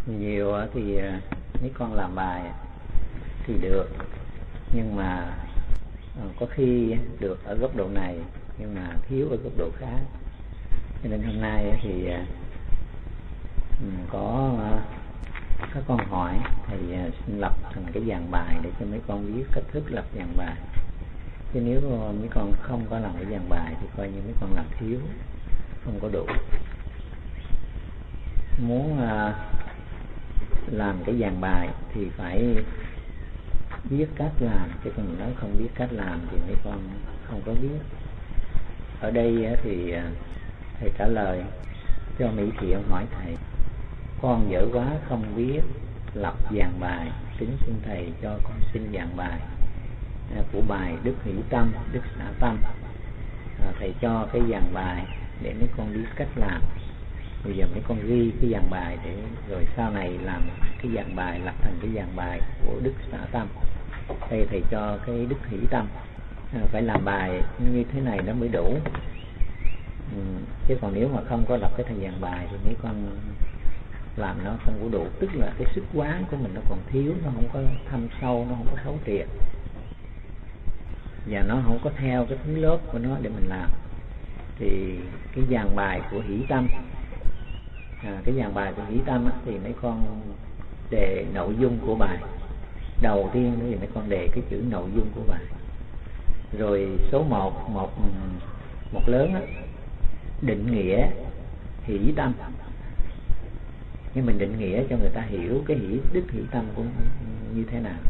Nhiều thì mấy con làm bài thì được, nhưng mà có khi được ở góc độ này nhưng mà thiếu ở góc độ khác. Cho nên hôm nay thì có các con hỏi thầy xin lập thành cái dàn bài để cho mấy con biết cách thức lập dàn bài. Chứ nếu mấy con không có làm cái dàn bài thì coi như mấy con làm thiếu, không có đủ. Muốn làm cái dàn bài thì phải biết cách làm, chứ còn nếu không biết cách làm thì mấy con không có biết. Ở đây thì thầy trả lời cho Mỹ Thiện hỏi thầy: con dở quá không biết lập dàn bài, kính xin thầy cho con xin dàn bài của bài Đức Hỷ Tâm, Đức Xả Tâm. Thầy cho cái dàn bài để mấy con biết cách làm. Bây giờ mấy con ghi cái dàn bài để rồi sau này làm cái dàn bài, lập thành cái dàn bài của Đức Xả Tâm. Đây thầy cho cái Đức Hỷ Tâm. Phải làm bài như thế này nó mới đủ. Chứ còn nếu mà không có lập cái thời dàn bài thì mấy con làm nó không có đủ. Tức là cái sức quán của mình nó còn thiếu, nó không có thâm sâu, nó không có thấu triệt, và nó không có theo cái thứ lớp của nó để mình làm. Thì cái dàn bài của Hỷ Tâm, cái dàn bài của Hỷ Tâm thì mấy con đề nội dung của bài. Đầu tiên thì mấy con đề cái chữ nội dung của bài. Rồi số 1 lớn định nghĩa Hỷ Tâm. Nhưng mình định nghĩa cho người ta hiểu cái Đức Hỷ Tâm cũng như thế nào.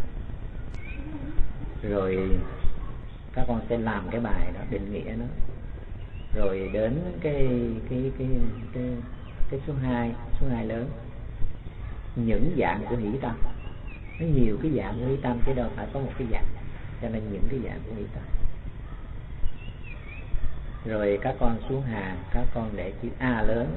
Rồi các con sẽ làm cái bài đó, định nghĩa nó. Rồi đến cái số 2 lớn, những dạng của Hỷ Tâm. Nó nhiều cái dạng của Hỷ Tâm chứ đâu phải có một cái dạng, cho nên những cái dạng của Hỷ Tâm. Rồi các con xuống hàng, các con để chữ A lớn.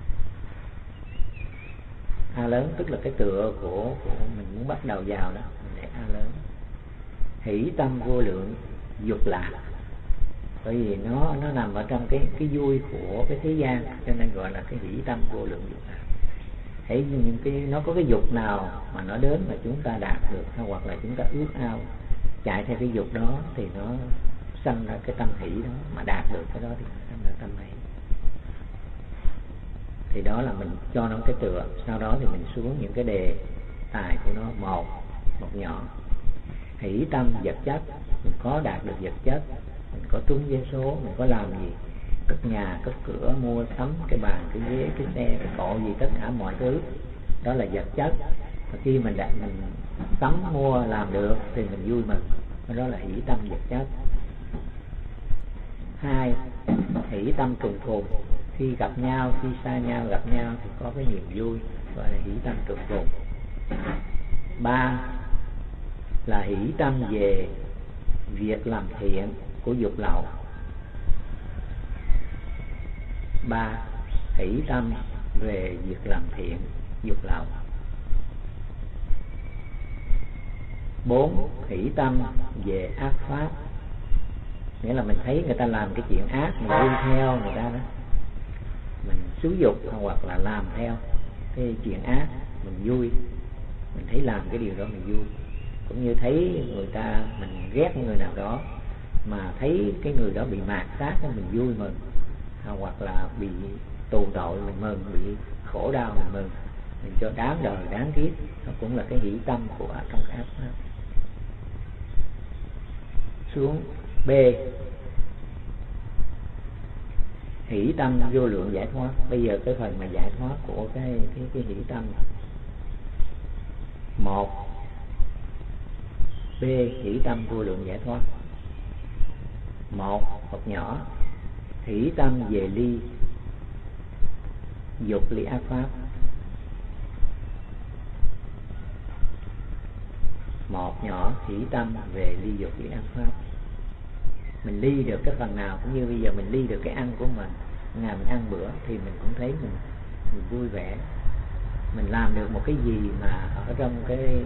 A lớn tức là cái tựa của mình muốn bắt đầu vào đó, mình để A lớn. Hỷ tâm vô lượng dục lạc. Bởi vì nó nằm ở trong cái vui của cái thế gian, cho nên gọi là cái hỷ tâm vô lượng dục lạc. Hãy những nó có cái dục nào mà nó đến mà chúng ta đạt được, hoặc là chúng ta ước ao chạy theo cái dục đó thì nó sanh ra cái tâm hỷ đó, mà đạt được cái đó thì nó sanh ra tâm hỷ. Thì đó là mình cho nó cái tựa. Sau đó thì mình xuống những cái đề tài của nó, một nhỏ. Hỷ tâm vật chất, mình có đạt được vật chất, mình có trúng vé số, mình có làm gì, cất nhà, cất cửa, mua sắm cái bàn, cái ghế, cái xe, cái cộ gì, tất cả mọi thứ đó là vật chất. Và khi mình sắm mua làm được thì mình vui mừng, đó là hỷ tâm vật chất. 2. Hỷ tâm trùng phùng. Khi gặp nhau, khi xa nhau gặp nhau thì có cái niềm vui, gọi là hỷ tâm trùng phùng. 3. Là hỷ tâm về việc làm thiện của dục lậu. 3. Hỷ tâm về việc làm thiện dục lậu. 4. Hỷ tâm về ác pháp. Nghĩa là mình thấy người ta làm cái chuyện ác, mình vui theo người ta đó, mình xúi dục hoặc là làm theo cái chuyện ác, mình vui. Mình thấy làm cái điều đó mình vui. Cũng như thấy người ta, mình ghét người nào đó mà thấy cái người đó bị mạt sát mình vui mừng, hoặc là bị tù tội mình mừng, bị khổ đau mình mừng, mình cho đáng đời đáng kiếp. Nó cũng là cái hỷ tâm của trong ác pháp. Xuống B. Hỷ tâm vô lượng giải thoát. Bây giờ cái phần mà giải thoát của cái hỷ tâm. 1. B. Hỷ tâm vô lượng giải thoát. 1 nhỏ. Hỷ tâm về ly dục ly ác pháp. 1 nhỏ. Hỷ tâm về ly dục ly ác pháp. Mình ly được cái phần nào, cũng như bây giờ mình ly được cái ăn của mình, ngày mình ăn bữa thì mình cũng thấy mình vui vẻ. Mình làm được một cái gì mà ở trong cái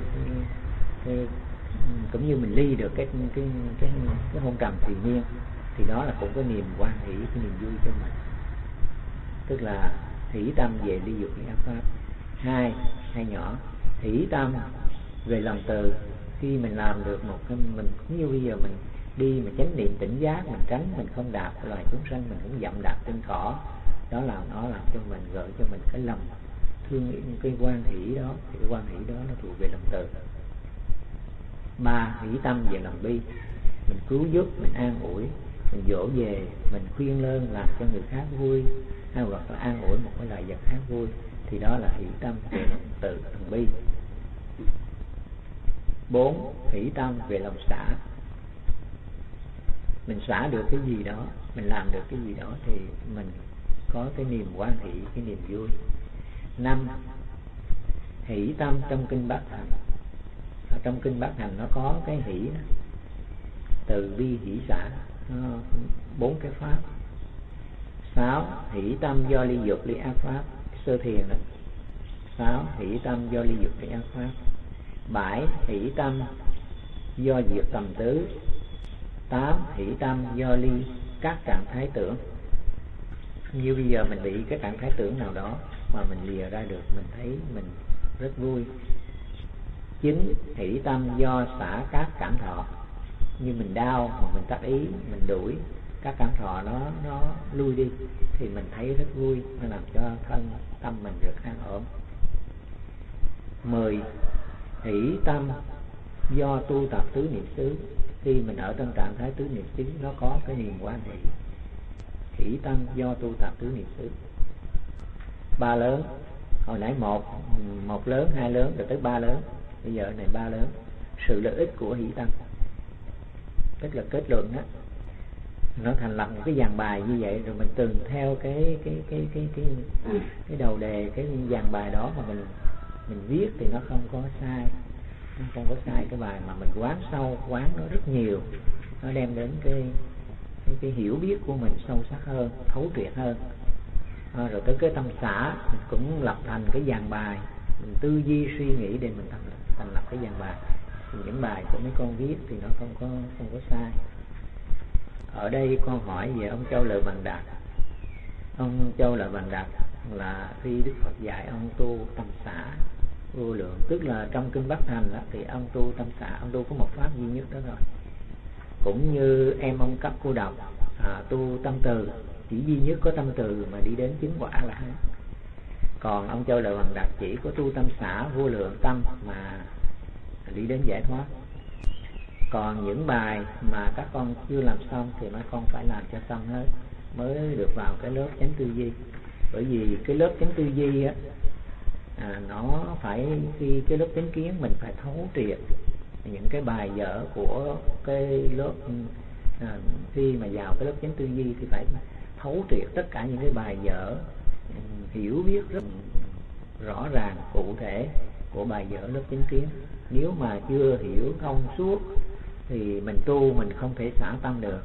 cũng như mình ly được cái hôn trầm thùy miên, thì đó là cũng có niềm hoan hỷ, cái niềm vui cho mình. Tức là hỷ tâm về ly dục ly ác pháp. hai nhỏ. Hỷ tâm về lòng từ, khi mình làm được một cái, mình cũng như bây giờ mình đi mà chánh niệm tỉnh giác, mình tránh mình không đạp loài chúng sanh, mình cũng dậm đạp trên cỏ, đó là nó làm cho mình, gợi cho mình cái lòng thương yêu, cái quan hỷ đó, thì cái quan hỷ đó nó thuộc về lòng từ. Ba, hỷ tâm về lòng bi, mình cứu giúp, mình an ủi, mình dỗ về, mình khuyên lơn làm cho người khác vui, hay hoặc là an ủi một cái loài vật khác vui, thì đó là hỷ tâm về lòng từ, lòng bi. 4. Hỷ tâm về lòng xả, mình xả được cái gì đó, mình làm được cái gì đó thì mình có cái niềm hoan hỷ, cái niềm vui. 5. Hỷ tâm trong kinh Bát Hạnh. Ở trong kinh Bát Hạnh nó có cái hỷ đó, từ bi hỷ xả, 4 cái pháp. 6. Hỷ tâm do ly dục ly ác pháp, sơ thiền đó. 6. Hỷ tâm do ly dục ly ác pháp. 7. Hỷ tâm do diệt tầm tứ. 8. Hỷ tâm do ly các trạng thái tưởng. Như bây giờ mình bị cái trạng thái tưởng nào đó mà mình lìa ra được, mình thấy mình rất vui. 9. Hỷ tâm do xả các cảm thọ. Như mình đau mà mình tác ý, mình đuổi các cảm thọ nó lui đi thì mình thấy rất vui, nó làm cho tâm mình được an ổn. 10. Hỷ tâm do tu tập tứ niệm xứ. Khi mình ở trong trạng thái tứ niệm xứ, nó có cái niềm hoan hỷ. Hỷ tâm do tu tập tứ niệm xứ. 3 lớn, hồi nãy một lớn, 2 lớn, rồi tới 3 lớn, bây giờ này 3 lớn. Sự lợi ích của hỷ tâm, tức là kết luận đó, nó thành lập một cái dàn bài như vậy, rồi mình từng theo cái đầu đề, cái dàn bài đó mà mình viết thì nó không có sai, cái bài mà mình quán sâu, quán nó rất nhiều, nó đem đến cái hiểu biết của mình sâu sắc hơn, thấu triệt hơn. Rồi tới cái tâm xả mình cũng lập thành cái dàn bài, mình tư duy suy nghĩ để mình thành lập cái dàn bài. Thì những bài của mấy con viết thì nó không có sai. Ở đây con hỏi về ông Châu Lợi Bằng Đạt. Ông Châu Lợi Bằng Đạt là khi Đức Phật dạy ông tu tâm xả vô lượng, tức là trong kinh Bát Hạnh đó, thì ông tu tâm xả, ông tu có một pháp duy nhất đó rồi. Cũng như em ông Cấp Cô Độc tu tâm từ, chỉ duy nhất có tâm từ mà đi đến chứng quả là hết. Còn ông Châu Lợi Bằng Đạt chỉ có tu tâm xả vô lượng tâm mà đi đến giải thoát. Còn những bài mà các con chưa làm xong thì mấy con phải làm cho xong hết mới được vào cái lớp chánh tư duy. Bởi vì cái lớp chánh tư duy á, nó phải, khi cái lớp chánh kiến mình phải thấu triệt những cái bài vở của cái lớp, khi mà vào cái lớp chánh tư duy thì phải thấu triệt tất cả những cái bài vở, hiểu biết rất rõ ràng cụ thể của bài vở lớp chánh kiến. Nếu mà chưa hiểu thông suốt thì mình tu mình không thể xả tâm được.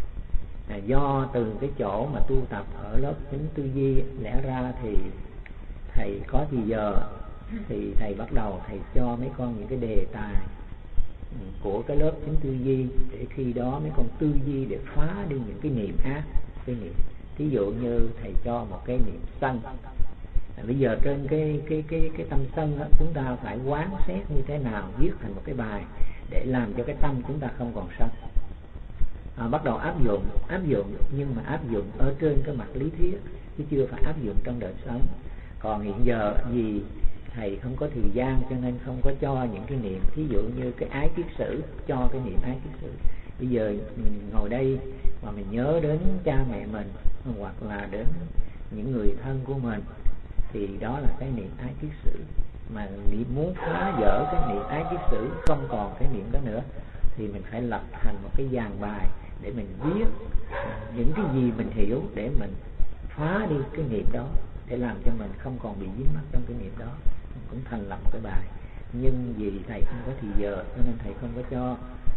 Do từ cái chỗ mà tu tập ở lớp chánh tư duy, lẽ ra thì thầy có thì giờ thì thầy bắt đầu thầy cho mấy con những cái đề tài của cái lớp chánh tư duy, để khi đó mấy con tư duy để phá đi những cái niệm ác, cái niệm. Thí dụ như thầy cho một cái niệm sân. Bây giờ trên cái tâm sân đó, chúng ta phải quán xét như thế nào, viết thành một cái bài để làm cho cái tâm chúng ta không còn sân. Bắt đầu áp dụng, nhưng mà áp dụng ở trên cái mặt lý thuyết chứ chưa phải áp dụng trong đời sống. Còn hiện giờ vì thầy không có thời gian cho nên không có cho những cái niệm, thí dụ như cái ái kiết sử, cho cái niệm ái kiết sử. Bây giờ mình ngồi đây mà mình nhớ đến cha mẹ mình hoặc là đến những người thân của mình thì đó là cái niệm ái kiết sử. Mà niệm muốn phá vỡ cái niệm ái kiết sử, không còn cái niệm đó nữa, thì mình phải lập thành một cái dàn bài để mình viết những cái gì mình hiểu, để mình phá đi cái niệm đó, để làm cho mình không còn bị dính mắc trong cái niệm đó. Mình cũng thành lập một cái bài, nhưng vì thầy không có thì giờ cho nên thầy không có cho.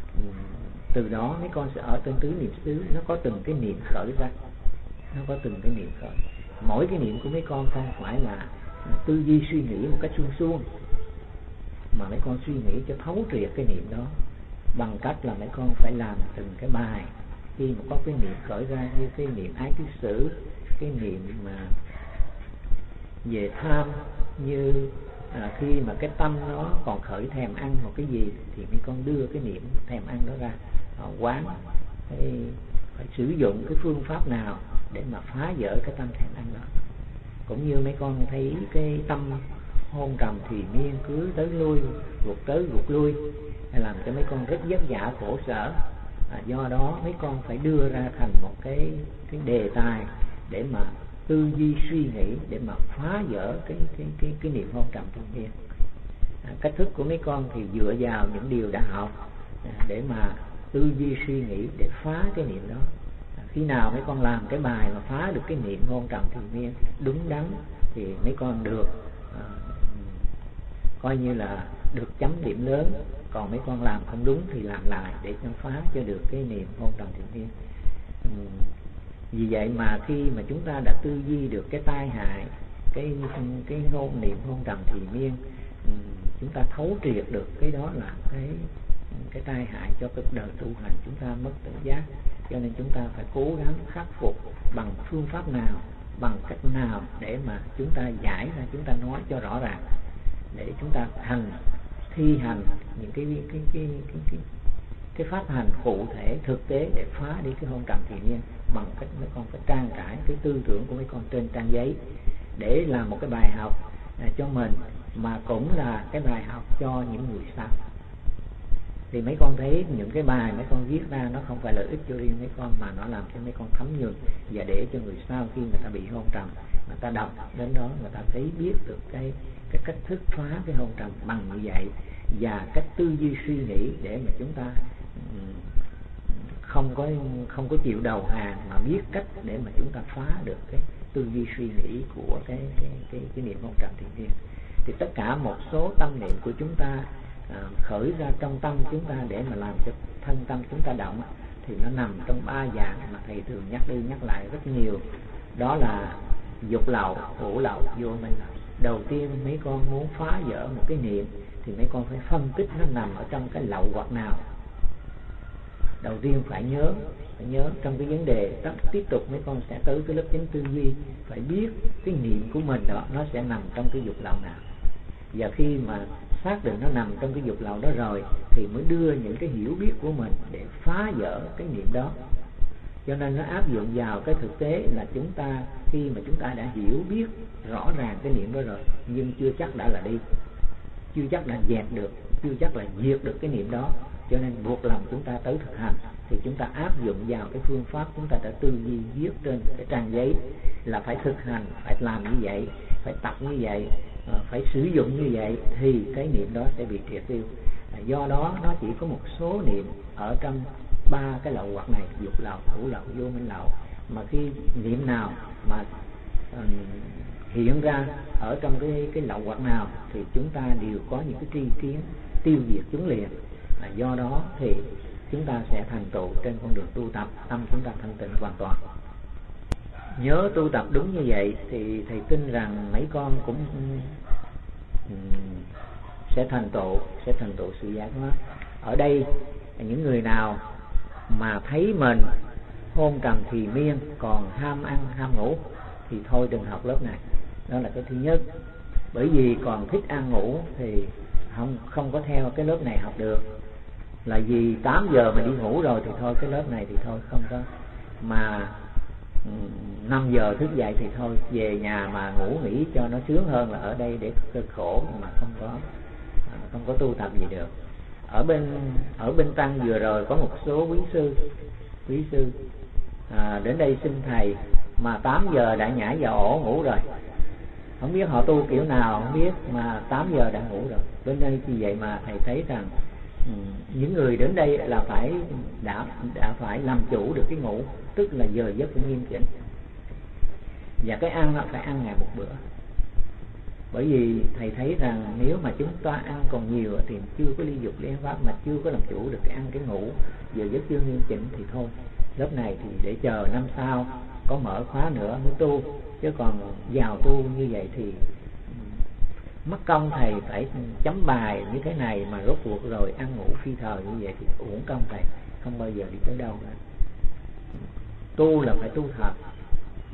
Từ đó mấy con sẽ ở trên tứ niệm xứ, nó có từng cái niệm khởi ra, nó có từng cái niệm khởi. Mỗi cái niệm của mấy con không phải là tư duy suy nghĩ một cách suông suông, mà mấy con suy nghĩ cho thấu triệt cái niệm đó, bằng cách là mấy con phải làm từng cái bài. Khi mà có cái niệm khởi ra, như cái niệm ái kiết sử, cái niệm mà về tham, như khi mà cái tâm nó còn khởi thèm ăn một cái gì thì mấy con đưa cái niệm thèm ăn đó ra quán, phải sử dụng cái phương pháp nào để mà phá vỡ cái tâm thèm ăn đó. Cũng như mấy con thấy cái tâm hôn trầm thì miên cứ tới lui, tới ruột lui, làm cho mấy con rất vất vả khổ sở. Do đó mấy con phải đưa ra thành một cái đề tài để mà tư duy suy nghĩ, để mà phá vỡ cái niệm hôn trầm thì miên. Cách thức của mấy con thì dựa vào những điều đã học để mà tư duy suy nghĩ để phá cái niệm đó. Khi nào mấy con làm cái bài mà phá được cái niệm hôn trầm thì miên đúng đắn thì mấy con được coi như là được chấm điểm lớn. Còn mấy con làm không đúng thì làm lại để cho phá cho được cái niệm hôn trầm thì miên. Vì vậy mà khi mà chúng ta đã tư duy được cái tai hại, cái niệm hôn trầm thì miên, chúng ta thấu triệt được cái đó là cái tai hại cho cuộc đời tu hành chúng ta mất tự giác. Cho nên chúng ta phải cố gắng khắc phục bằng phương pháp nào, bằng cách nào để mà chúng ta giải ra, chúng ta nói cho rõ ràng, để chúng ta thi hành những cái pháp hành cụ thể thực tế để phá đi cái hôn trầm thì miên, bằng cách mấy con phải trang trải cái tư tưởng của mấy con trên trang giấy để làm một cái bài học cho mình, mà cũng là cái bài học cho những người sau. Thì mấy con thấy những cái bài mấy con viết ra nó không phải lợi ích cho riêng mấy con, mà nó làm cho mấy con thấm nhuần, và để cho người sau khi người ta bị hôn trầm, người ta đọc đến đó người ta thấy biết được cái cách thức phá cái hôn trầm bằng như vậy, và cách tư duy suy nghĩ để mà chúng ta không có chịu đầu hàng, mà biết cách để mà chúng ta phá được cái tư duy suy nghĩ của cái niệm hôn trầm thiền viên. Thì tất cả một số tâm niệm của chúng ta khởi ra trong tâm chúng ta để mà làm cho thân tâm chúng ta động, thì nó nằm trong 3 dạng mà thầy thường nhắc đi nhắc lại rất nhiều. Đó là dục lậu, hữu lậu, vô minh lậu. Đầu tiên mấy con muốn phá vỡ một cái niệm thì mấy con phải phân tích nó nằm ở trong cái lậu hoặc nào. Đầu tiên phải nhớ trong cái vấn đề tiếp tục mấy con sẽ tới cái lớp chánh tư duy, phải biết cái niệm của mình đó nó sẽ nằm trong cái dục lậu nào. Và khi mà xác định nó nằm trong cái dục lậu đó rồi thì mới đưa những cái hiểu biết của mình để phá vỡ cái niệm đó. Cho nên nó áp dụng vào cái thực tế là chúng ta khi mà chúng ta đã hiểu biết rõ ràng cái niệm đó rồi, nhưng chưa chắc đã là đi, chưa chắc là dẹp được, chưa chắc là diệt được cái niệm đó. Cho nên buộc lòng chúng ta tới thực hành, thì chúng ta áp dụng vào cái phương pháp chúng ta đã tư duy viết trên cái trang giấy, là phải thực hành, phải làm như vậy, phải tập như vậy, phải sử dụng như vậy thì cái niệm đó sẽ bị triệt tiêu. Do đó nó chỉ có một số niệm ở trong 3 cái lậu hoặc này: dục lậu, hữu lậu, vô minh lậu. Mà khi niệm nào mà hiện ra ở trong cái lậu hoặc nào thì chúng ta đều có những cái tri kiến tiêu diệt chúng liền. Do đó thì chúng ta sẽ thành tựu trên con đường tu tập, tâm chúng ta thanh tịnh hoàn toàn. Nhớ tu tập đúng như vậy thì thầy tin rằng mấy con cũng sẽ thành tựu sự giải thoát. Ở đây những người nào mà thấy mình hôn trầm thì miên, còn ham ăn ham ngủ thì thôi đừng học lớp này. Đó là cái thứ nhất. Bởi vì còn thích ăn ngủ thì không có theo cái lớp này học được. Là vì 8 giờ mà đi ngủ rồi thì thôi cái lớp này thì thôi không có. Mà 5 giờ thức dậy thì thôi về nhà mà ngủ nghỉ cho nó sướng hơn là ở đây để cực khổ mà không có tu tập gì được. Ở bên Tăng vừa rồi có một số quý sư đến đây xin thầy mà 8 giờ đã nhảy vào ổ ngủ rồi. Không biết họ tu kiểu nào không biết, mà 8 giờ đã ngủ rồi. Bên đây thì vậy mà thầy thấy rằng những người đến đây là đã phải làm chủ được cái ngủ, tức là giờ giấc phải nghiêm chỉnh. Và cái ăn phải ăn ngày một bữa. Bởi vì thầy thấy rằng nếu mà chúng ta ăn còn nhiều thì chưa có ly dục ly ăn pháp, mà chưa có làm chủ được cái ăn cái ngủ, giờ giấc chưa nghiêm chỉnh thì thôi. Lớp này thì để chờ năm sau có mở khóa nữa mới tu, chứ còn vào tu như vậy thì mất công thầy phải chấm bài như thế này mà rốt cuộc rồi ăn ngủ phi thời như vậy thì uổng công thầy, không bao giờ đi tới đâu nữa. Tu là phải tu thật,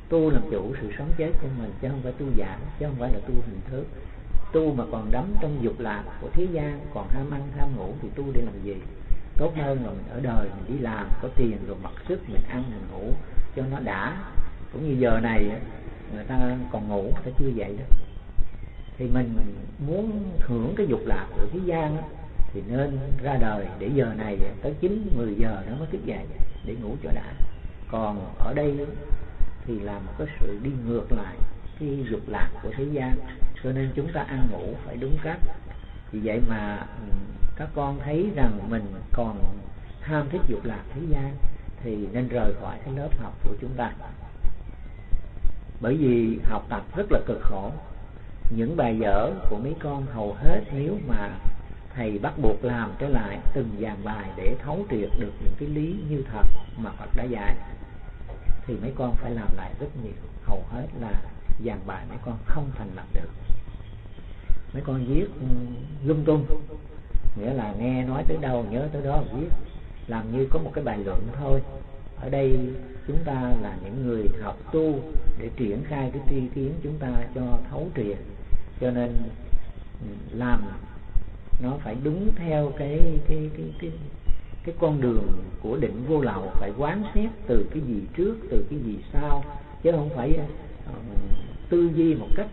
tu làm chủ sự sống chết của mình, chứ không phải tu giả, chứ không phải là tu hình thức. Tu mà còn đắm trong dục lạc của thế gian, còn ham ăn ham ngủ thì tu để làm gì? Tốt hơn là mình ở đời mình đi làm có tiền rồi mặc sức mình ăn mình ngủ cho nó đã. Cũng như giờ này người ta còn ngủ, người ta chưa dậy đó. Thì mình muốn hưởng cái dục lạc của thế gian đó, thì nên ra đời để giờ này tới 9-10 giờ nó mới thức dậy để ngủ cho đã. Còn ở đây thì là một cái sự đi ngược lại cái dục lạc của thế gian, cho nên chúng ta ăn ngủ phải đúng cách. Vì vậy mà các con thấy rằng mình còn ham thích dục lạc thế gian thì nên rời khỏi cái lớp học của chúng ta. Bởi vì học tập rất là cực khổ. Những bài vở của mấy con hầu hết nếu mà thầy bắt buộc làm trở lại từng dàn bài để thấu triệt được những cái lý như thật mà Phật đã dạy, thì mấy con phải làm lại rất nhiều. Hầu hết là dàn bài mấy con không thành lập được. Mấy con viết lung tung, nghĩa là nghe nói tới đâu nhớ tới đó viết, làm như có một cái bài luận thôi. Ở đây chúng ta là những người học tu để triển khai cái tri kiến chúng ta cho thấu triệt, cho nên làm nó phải đúng theo cái con đường của định vô lậu, phải quán xét từ cái gì trước từ cái gì sau, chứ không phải tư duy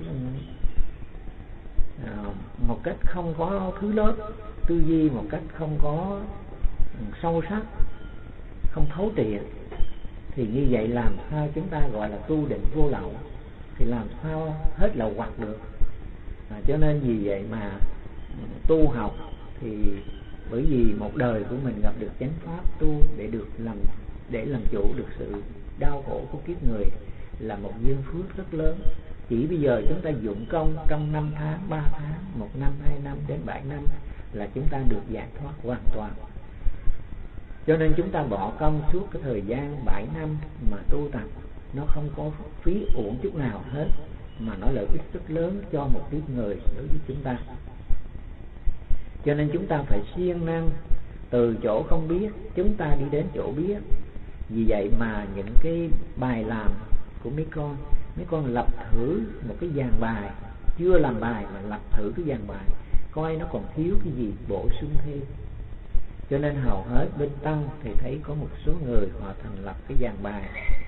một cách không có thứ lớp, tư duy một cách không có sâu sắc, không thấu triệt. Thì như vậy làm sao chúng ta gọi là tu định vô lậu, thì làm sao hết lậu hoặc được. Cho nên vì vậy mà tu học thì bởi vì một đời của mình gặp được chánh pháp, tu để làm chủ được sự đau khổ của kiếp người là một duyên phước rất lớn. Chỉ bây giờ chúng ta dụng công trong 5 tháng, 3 tháng, 1 năm, 2 năm đến 7 năm là chúng ta được giải thoát hoàn toàn. Cho nên chúng ta bỏ công suốt cái thời gian 7 năm mà tu tập, nó không có phí uổng chút nào hết, mà nó lợi ích rất lớn cho một kiếp người đối với chúng ta. Cho nên chúng ta phải siêng năng từ chỗ không biết chúng ta đi đến chỗ biết. Vì vậy mà những cái bài làm của mấy con lập thử một cái dàn bài, chưa làm bài mà lập thử cái dàn bài, coi nó còn thiếu cái gì bổ sung thêm. Cho nên hầu hết bên tăng thì thấy có một số người họ thành lập cái dàn bài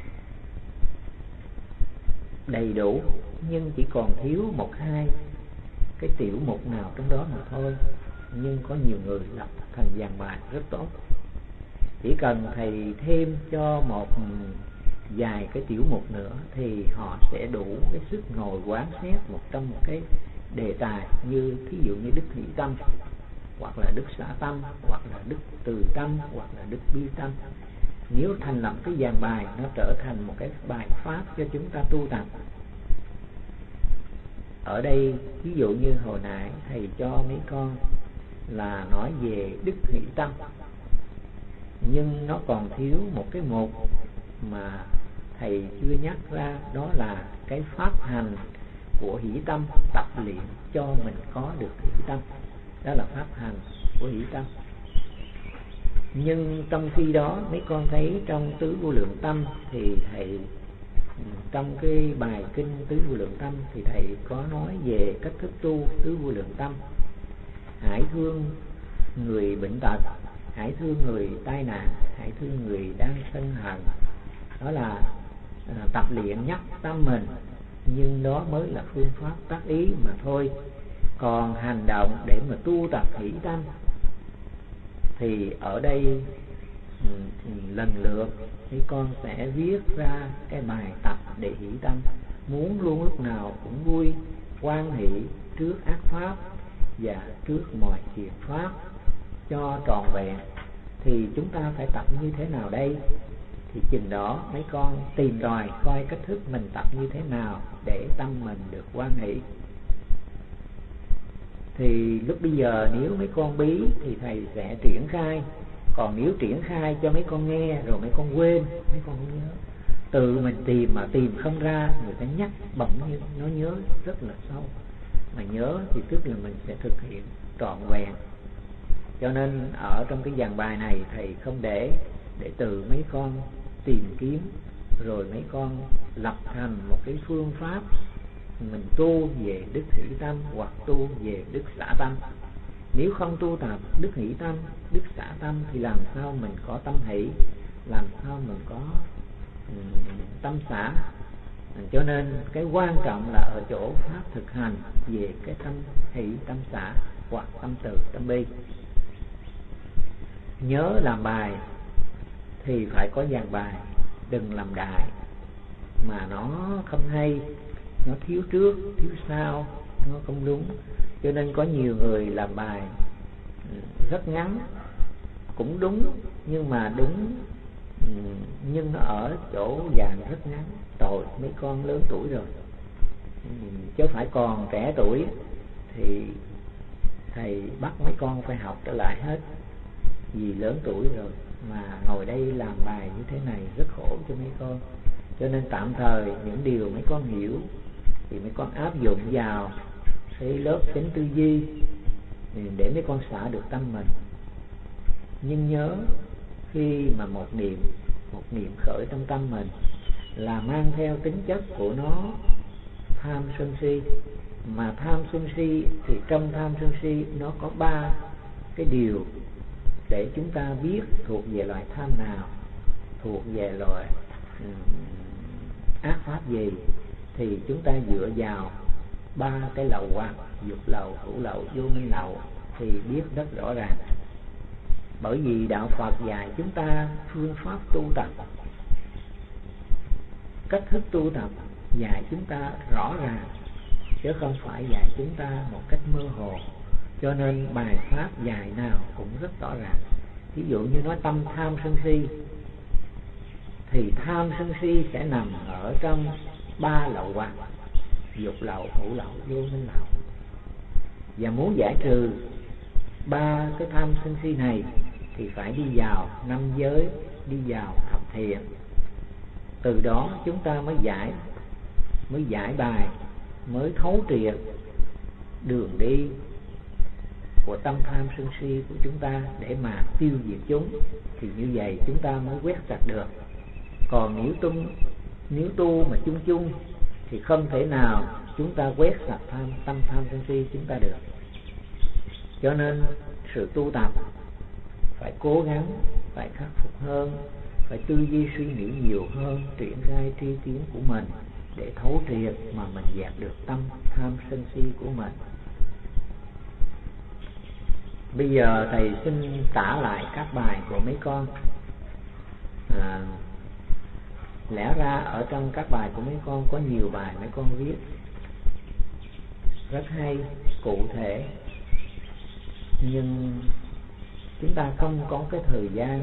đầy đủ, nhưng chỉ còn thiếu 1-2 cái tiểu mục nào trong đó mà thôi. Nhưng có nhiều người lập thành dàn bài rất tốt. Chỉ cần thầy thêm cho một vài cái tiểu mục nữa thì họ sẽ đủ cái sức ngồi quán xét trong một cái đề tài, như ví dụ như đức hỷ tâm, hoặc là đức xả tâm, hoặc là đức từ tâm, hoặc là đức bi tâm. Nếu thành lập cái dàn bài, nó trở thành một cái bài pháp cho chúng ta tu tập. Ở đây ví dụ như hồi nãy thầy cho mấy con là nói về đức hỷ tâm, nhưng nó còn thiếu một cái mục mà thầy chưa nhắc ra, đó là cái pháp hành của hỷ tâm, tập luyện cho mình có được hỷ tâm. Đó là pháp hành của hỷ tâm. Nhưng trong khi đó mấy con thấy trong tứ vô lượng tâm thì thầy, trong cái bài kinh tứ vô lượng tâm thì thầy có nói về cách thức tu tứ vô lượng tâm. Hãy thương người bệnh tật, hãy thương người tai nạn, hãy thương người đang sân hận. Đó là tập luyện nhắc tâm mình, nhưng đó mới là phương pháp tác ý mà thôi. Còn hành động để mà tu tập hỷ tâm thì ở đây lần lượt thì con sẽ viết ra cái bài tập để hỷ tâm. Muốn luôn lúc nào cũng vui, hoan hỷ trước ác pháp và trước mọi thiện pháp cho trọn vẹn, thì chúng ta phải tập như thế nào đây? Thì chừng đó mấy con tìm tòi coi cách thức mình tập như thế nào để tâm mình được hoan hỷ. Thì lúc bây giờ nếu mấy con bí thì thầy sẽ triển khai. Còn nếu triển khai cho mấy con nghe rồi mấy con quên, mấy con không nhớ, tự mình tìm mà tìm không ra, người ta nhắc bỗng như nó nhớ rất là sâu. Mà nhớ thì tức là mình sẽ thực hiện trọn vẹn. Cho nên ở trong cái dàn bài này thầy không để tự mấy con tìm kiếm rồi mấy con lập thành một cái phương pháp mình tu về đức hỷ tâm hoặc tu về đức xả tâm. Nếu không tu tập đức hỷ tâm, đức xả tâm thì làm sao mình có tâm hỷ, làm sao mình có tâm xả. Cho nên cái quan trọng là ở chỗ pháp thực hành về cái tâm hỷ, tâm xả hoặc tâm từ, tâm bi. Nhớ làm bài thì phải có dàn bài, đừng làm đại mà nó không hay, nó thiếu trước thiếu sau, nó không đúng. Cho nên có nhiều người làm bài rất ngắn cũng đúng, nhưng mà đúng nhưng nó ở chỗ dàn rất ngắn. Tội mấy con lớn tuổi rồi, chứ phải còn trẻ tuổi thì thầy bắt mấy con phải học trở lại hết, vì lớn tuổi rồi mà ngồi đây làm bài như thế này rất khổ cho mấy con. Cho nên tạm thời những điều mấy con hiểu thì mấy con áp dụng vào cái lớp chánh tư duy để mấy con xả được tâm mình. Nhưng nhớ khi mà một niệm khởi trong tâm mình là mang theo tính chất của nó tham sân si. Mà tham sân si thì trong tham sân si nó có 3 cái điều để chúng ta biết thuộc về loại tham nào, thuộc về loại ác pháp gì, thì chúng ta dựa vào 3 cái lậu hoặc: dục lậu, hữu lậu, vô minh lậu thì biết rất rõ ràng. Bởi vì đạo Phật dạy chúng ta phương pháp tu tập, cách thức tu tập dạy chúng ta rõ ràng, chứ không phải dạy chúng ta một cách mơ hồ. Cho nên bài pháp dạy nào cũng rất rõ ràng. Ví dụ như nói tâm tham sân si thì tham sân si sẽ nằm ở trong 3 lậu hoặc: dục lậu, hữu lậu, vô minh lậu. Và muốn giải trừ 3 cái tham sân si này thì phải đi vào 5 giới, đi vào thập thiện. Từ đó chúng ta mới giải bài, mới thấu triệt đường đi của tâm tham sân si của chúng ta để mà tiêu diệt chúng. Thì như vậy chúng ta mới quét sạch được. Còn nếu tu mà chung chung thì không thể nào chúng ta quét sạch tâm tham sân si chúng ta được. Cho nên sự tu tập phải cố gắng, phải khắc phục hơn, phải tư duy suy nghĩ nhiều hơn, triển khai tri kiến của mình để thấu triệt mà mình dẹp được tâm tham sân si của mình. Bây giờ thầy xin tả lại các bài của mấy con. Lẽ ra ở trong các bài của mấy con có nhiều bài mấy con viết rất hay, cụ thể, nhưng chúng ta không có cái thời gian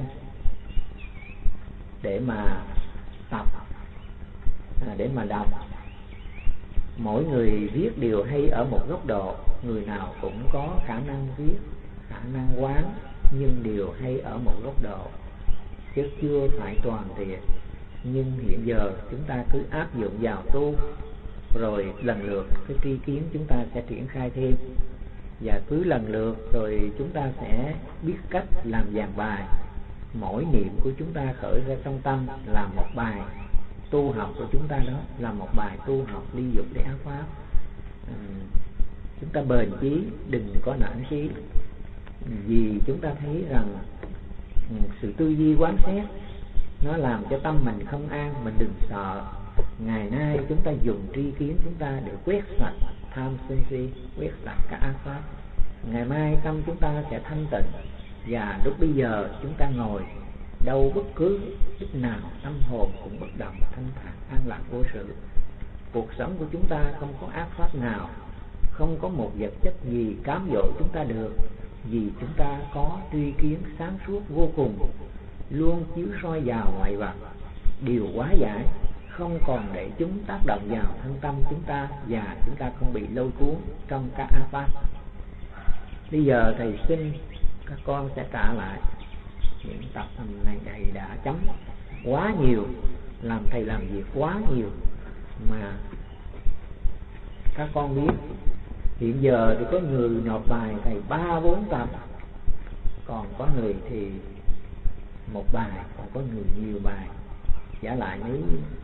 để mà tập, để mà đọc. Mỗi người viết đều hay ở một góc độ, người nào cũng có khả năng viết, khả năng quán, nhưng đều hay ở một góc độ, chứ chưa phải toàn thiện. Nhưng hiện giờ chúng ta cứ áp dụng vào tu, rồi lần lượt cái tri kiến chúng ta sẽ triển khai thêm, và cứ lần lượt rồi chúng ta sẽ biết cách làm dàn bài. Mỗi niệm của chúng ta khởi ra trong tâm là một bài tu học của chúng ta, đó là một bài tu học ly dục để ác pháp. Chúng ta bền chí, đừng có nản chí, vì chúng ta thấy rằng sự tư duy quán xét nó làm cho tâm mình không an. Mình đừng sợ. Ngày nay chúng ta dùng tri kiến chúng ta để quét sạch tham sân si, quét sạch các ác pháp. Ngày mai tâm chúng ta sẽ thanh tịnh, và lúc bây giờ chúng ta ngồi đâu bất cứ lúc nào tâm hồn cũng bất động, thanh thản, an lạc vô sự. Cuộc sống của chúng ta không có ác pháp nào, không có một vật chất gì cám dỗ chúng ta được, vì chúng ta có tri kiến sáng suốt vô cùng, luôn chiếu soi vào ngoại vật, điều hóa giải, không còn để chúng tác động vào thân tâm chúng ta, và chúng ta không bị lôi cuốn trong các ác pháp. Bây giờ thầy xin các con sẽ trả lại những tập này. Thầy đã chấm quá nhiều, làm thầy làm việc quá nhiều mà các con biết. Hiện giờ thì có người nộp bài thầy 3-4 tập, còn có người thì một bài, còn có người nhiều bài. Giả lại nếu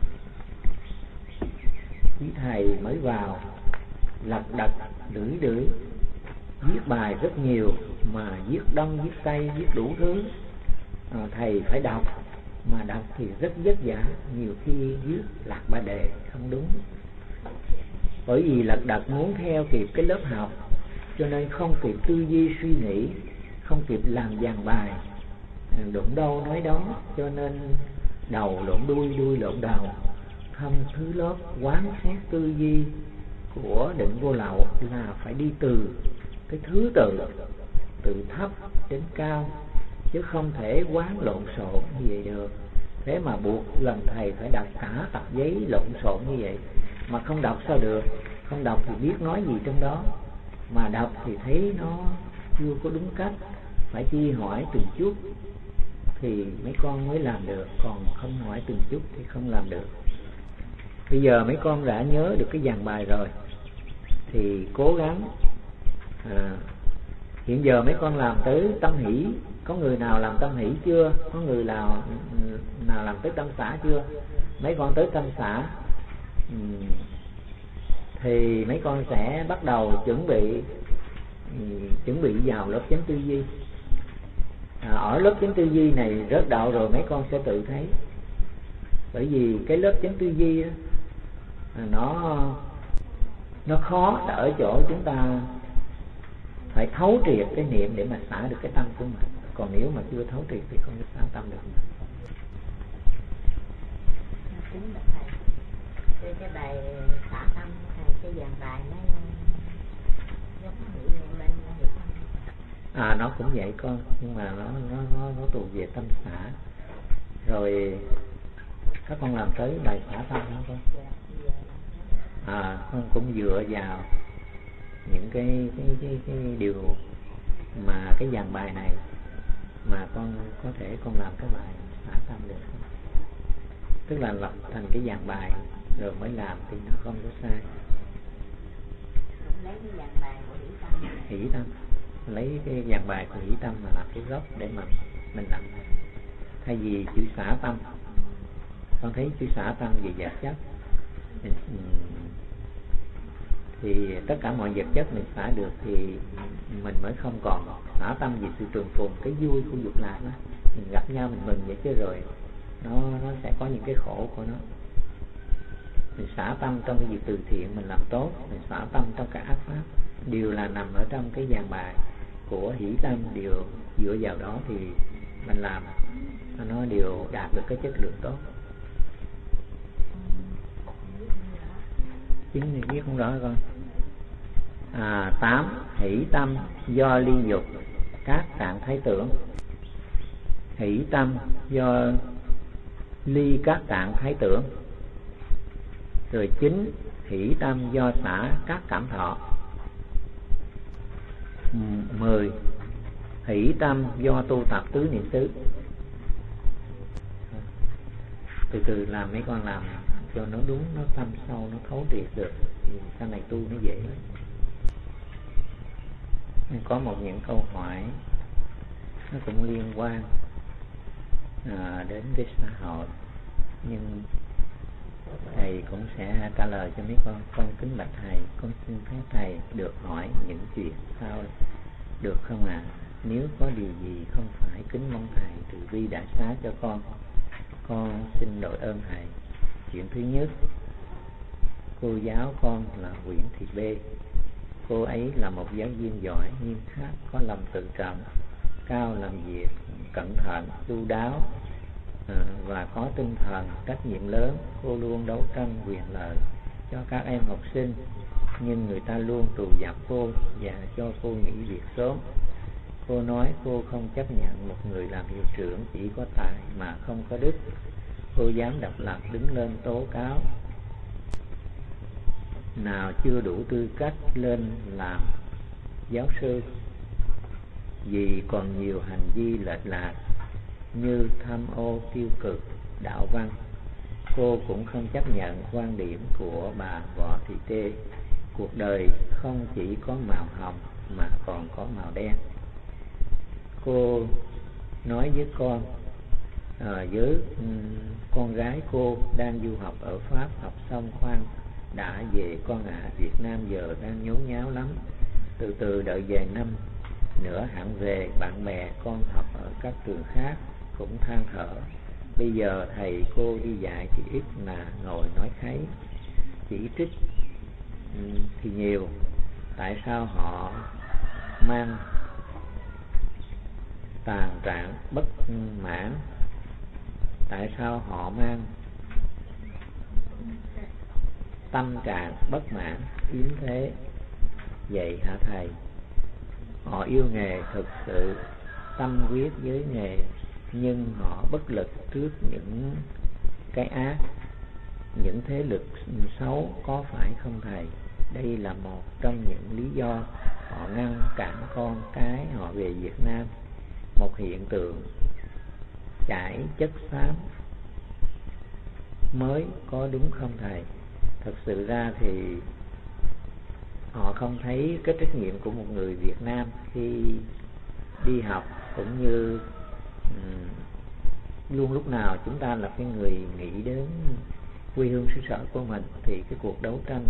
quý thầy mới vào, lật đật lưỡi lưỡi, viết bài rất nhiều, mà viết đông viết tây viết đủ thứ, thầy phải đọc, mà đọc thì rất vất vả, nhiều khi viết lạc ba đề không đúng. Bởi vì lật đật muốn theo kịp cái lớp học, cho nên không kịp tư duy suy nghĩ, không kịp làm dàn bài, đụng đâu nói đó, cho nên đầu lộn đuôi, đuôi lộn đầu. Thâm thứ lớp quán xét tư duy của Định Vô Lậu là phải đi từ cái thứ tự, từ thấp đến cao, chứ không thể quán lộn xộn như vậy được. Thế mà buộc lần thầy phải đọc cả tập giấy lộn xộn như vậy, mà không đọc sao được. Không đọc thì biết nói gì trong đó, mà đọc thì thấy nó chưa có đúng cách, phải chi hỏi từng chút thì mấy con mới làm được, còn không hỏi từng chút thì không làm được. Bây giờ mấy con đã nhớ được cái dàn bài rồi thì cố gắng. Hiện giờ mấy con làm tới tâm hỷ, có người nào làm tâm hỷ chưa? Có người nào làm tới tâm xã chưa? Mấy con tới tâm xã thì mấy con sẽ bắt đầu chuẩn bị vào lớp chánh tư duy. Ở lớp chánh tư duy này rớt đạo rồi mấy con sẽ tự thấy. Bởi vì cái lớp chánh tư duy nó khó ở chỗ chúng ta phải thấu triệt cái niệm để mà xả được cái tâm của mình. Còn nếu mà chưa thấu triệt thì không có xả tâm được. Kính bạch thầy, cái bài xả tâm thầy, cái dàn bài nó giống như bên hiểu không? Nó cũng vậy con, nhưng mà nó tù về tâm xả. Rồi các con làm tới bài xả tâm không con? Con cũng dựa vào những cái điều mà cái dàn bài này mà con có thể con làm cái bài xả tâm được. Tức là lập thành cái dàn bài rồi mới làm thì nó không có sai. Lấy cái dàn bài của hỷ tâm, lấy cái dàn bài của hỷ tâm mà làm cái gốc để mà mình làm. Thay vì chữ xả tâm, con thấy chữ xả tâm về vật chất thì tất cả mọi vật chất mình xả được thì mình mới không còn xả tâm về sự trường phồn, cái vui của dục lạc đó. Mình gặp nhau mình mừng vậy chứ rồi nó sẽ có những cái khổ của nó. Mình xả tâm trong cái việc từ thiện mình làm tốt, mình xả tâm trong các ác pháp, đều là nằm ở trong cái dàn bài của hỷ tâm. Đều dựa vào đó thì mình làm nó đều đạt được cái chất lượng tốt. Chính thì biết không rõ con. 8. Hỷ tâm do ly dục các trạng thái tưởng. Hỷ tâm do ly các trạng thái tưởng. Rồi 9. Hỷ tâm do xả các cảm thọ. 10. Hỷ tâm do tu tập tứ niệm xứ. Từ từ làm mấy con làm cho nó đúng, nó thâm sâu, nó thấu triệt được thì sau này tu nó dễ lắm. Có những câu hỏi nó cũng liên quan đến cái xã hội, nhưng thầy cũng sẽ trả lời cho mấy con. Con kính bạch thầy, con xin phép thầy được hỏi những chuyện sau được không ạ? Nếu có điều gì không phải kính mong thầy từ bi đã xá cho con xin đội ơn thầy. Chuyện thứ nhất, cô giáo con là Nguyễn Thị B. Cô ấy là một giáo viên giỏi, nghiêm khắc, có lòng tự trọng, cao làm việc, cẩn thận, chu đáo và có tinh thần trách nhiệm lớn. Cô luôn đấu tranh quyền lợi cho các em học sinh, nhưng người ta luôn trù dập cô và cho cô nghỉ việc sớm. Cô nói cô không chấp nhận một người làm hiệu trưởng chỉ có tài mà không có đức. Cô dám độc lập đứng lên tố cáo nào chưa đủ tư cách lên làm giáo sư, vì còn nhiều hành vi lệch lạc như tham ô tiêu cực, đạo văn. Cô cũng không chấp nhận quan điểm của bà Võ Thị Tê, cuộc đời không chỉ có màu hồng mà còn có màu đen. Cô nói với con với con gái cô đang du học ở Pháp, học xong khoan đã về con ạ. Việt Nam giờ đang nhốn nháo lắm, từ từ đợi vài năm nữa hẳn về. Bạn bè con học ở các trường khác cũng than thở, bây giờ thầy cô đi dạy thì ít mà ngồi nói kháy, chỉ trích thì nhiều. Tại sao họ mang tàn trạng bất mãn? Tại sao họ mang tâm trạng bất mãn yếm thế? Vậy hả thầy? Họ yêu nghề, thực sự tâm huyết với nghề, nhưng họ bất lực trước những cái ác, những thế lực xấu, có phải không thầy? Đây là một trong những lý do họ ngăn cản con cái họ về Việt Nam. Một hiện tượng chảy chất xám mới, có đúng không thầy? Thật sự ra thì họ không thấy cái trách nhiệm của một người Việt Nam khi đi học, cũng như luôn lúc nào chúng ta là cái người nghĩ đến quê hương xứ sở của mình, thì cái cuộc đấu tranh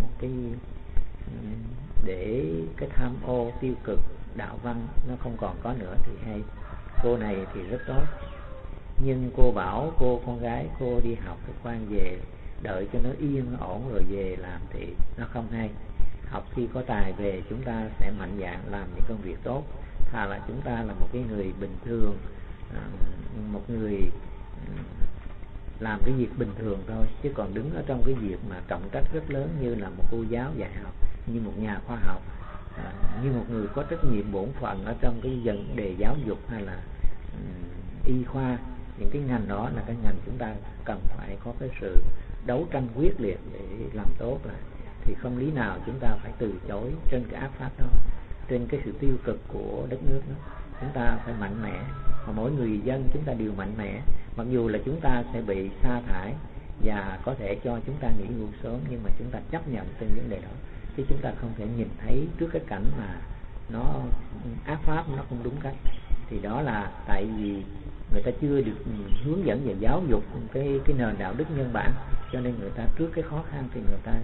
để cái tham ô tiêu cực đạo văn nó không còn có nữa thì hay. Cô này thì rất tốt, nhưng cô bảo con gái cô đi học thì khoan về, đợi cho nó yên ổn rồi về làm thì nó không hay. Học khi có tài về chúng ta sẽ mạnh dạn làm những công việc tốt, thà là chúng ta là một cái người bình thường, một người làm cái việc bình thường thôi, chứ còn đứng ở trong cái việc mà trọng trách rất lớn như là một cô giáo dạy học, như một nhà khoa học, như một người có trách nhiệm bổn phận ở trong cái vấn đề giáo dục hay là y khoa, những cái ngành đó là cái ngành chúng ta cần phải có cái sự đấu tranh quyết liệt để làm tốt lại. Thì không lý nào chúng ta phải từ chối trên cái ác pháp đó, trên cái sự tiêu cực của đất nước đó. Chúng ta phải mạnh mẽ, và mỗi người dân chúng ta đều mạnh mẽ, mặc dù là chúng ta sẽ bị sa thải và có thể cho chúng ta nghỉ hưu sớm, nhưng mà chúng ta chấp nhận trên vấn đề đó, chứ chúng ta không thể nhìn thấy trước cái cảnh mà nó ác pháp, nó không đúng cách. Thì đó là tại vì người ta chưa được hướng dẫn về giáo dục cái nền đạo đức nhân bản, cho nên người ta trước cái khó khăn thì người ta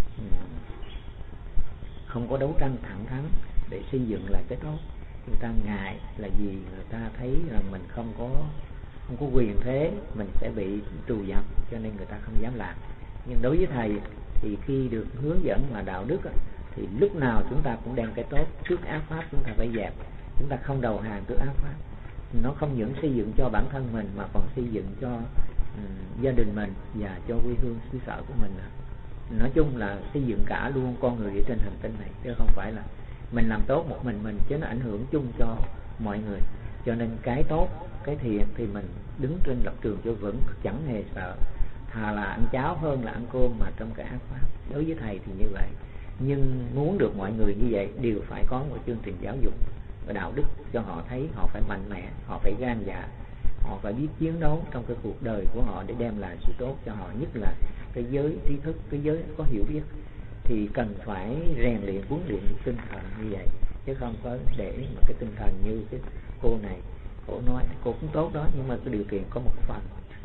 không có đấu tranh thẳng thắn để xây dựng lại cái tốt. Người ta ngại là vì người ta thấy rằng mình không có quyền thế, mình sẽ bị trù dập, cho nên người ta không dám làm. Nhưng đối với thầy thì khi được hướng dẫn mà đạo đức thì lúc nào chúng ta cũng đem cái tốt, trước ác pháp chúng ta phải dẹp, chúng ta không đầu hàng trước ác pháp. Nó không những xây dựng cho bản thân mình mà còn xây dựng cho gia đình mình và cho quê hương xứ sở của mình. Nói chung là xây dựng cả luôn con người ở trên hành tinh này, chứ không phải là mình làm tốt một mình, chứ nó ảnh hưởng chung cho mọi người. Cho nên cái tốt, cái thiện thì mình đứng trên lập trường cho vững, chẳng hề sợ, thà là ăn cháo hơn là ăn cơm mà trong cái ác pháp. Đối với thầy thì như vậy, nhưng muốn được mọi người như vậy đều phải có một chương trình giáo dục và đạo đức cho họ thấy họ phải mạnh mẽ, họ phải gan dạ, họ phải biết chiến đấu trong cái cuộc đời của họ để đem lại sự tốt cho họ. Nhất là cái giới trí thức, cái giới có hiểu biết thì cần phải rèn luyện, huấn luyện tinh thần như vậy, chứ không có để một cái tinh thần như cái cô này. Cô nói cô cũng tốt đó, nhưng mà cái điều kiện có một phần,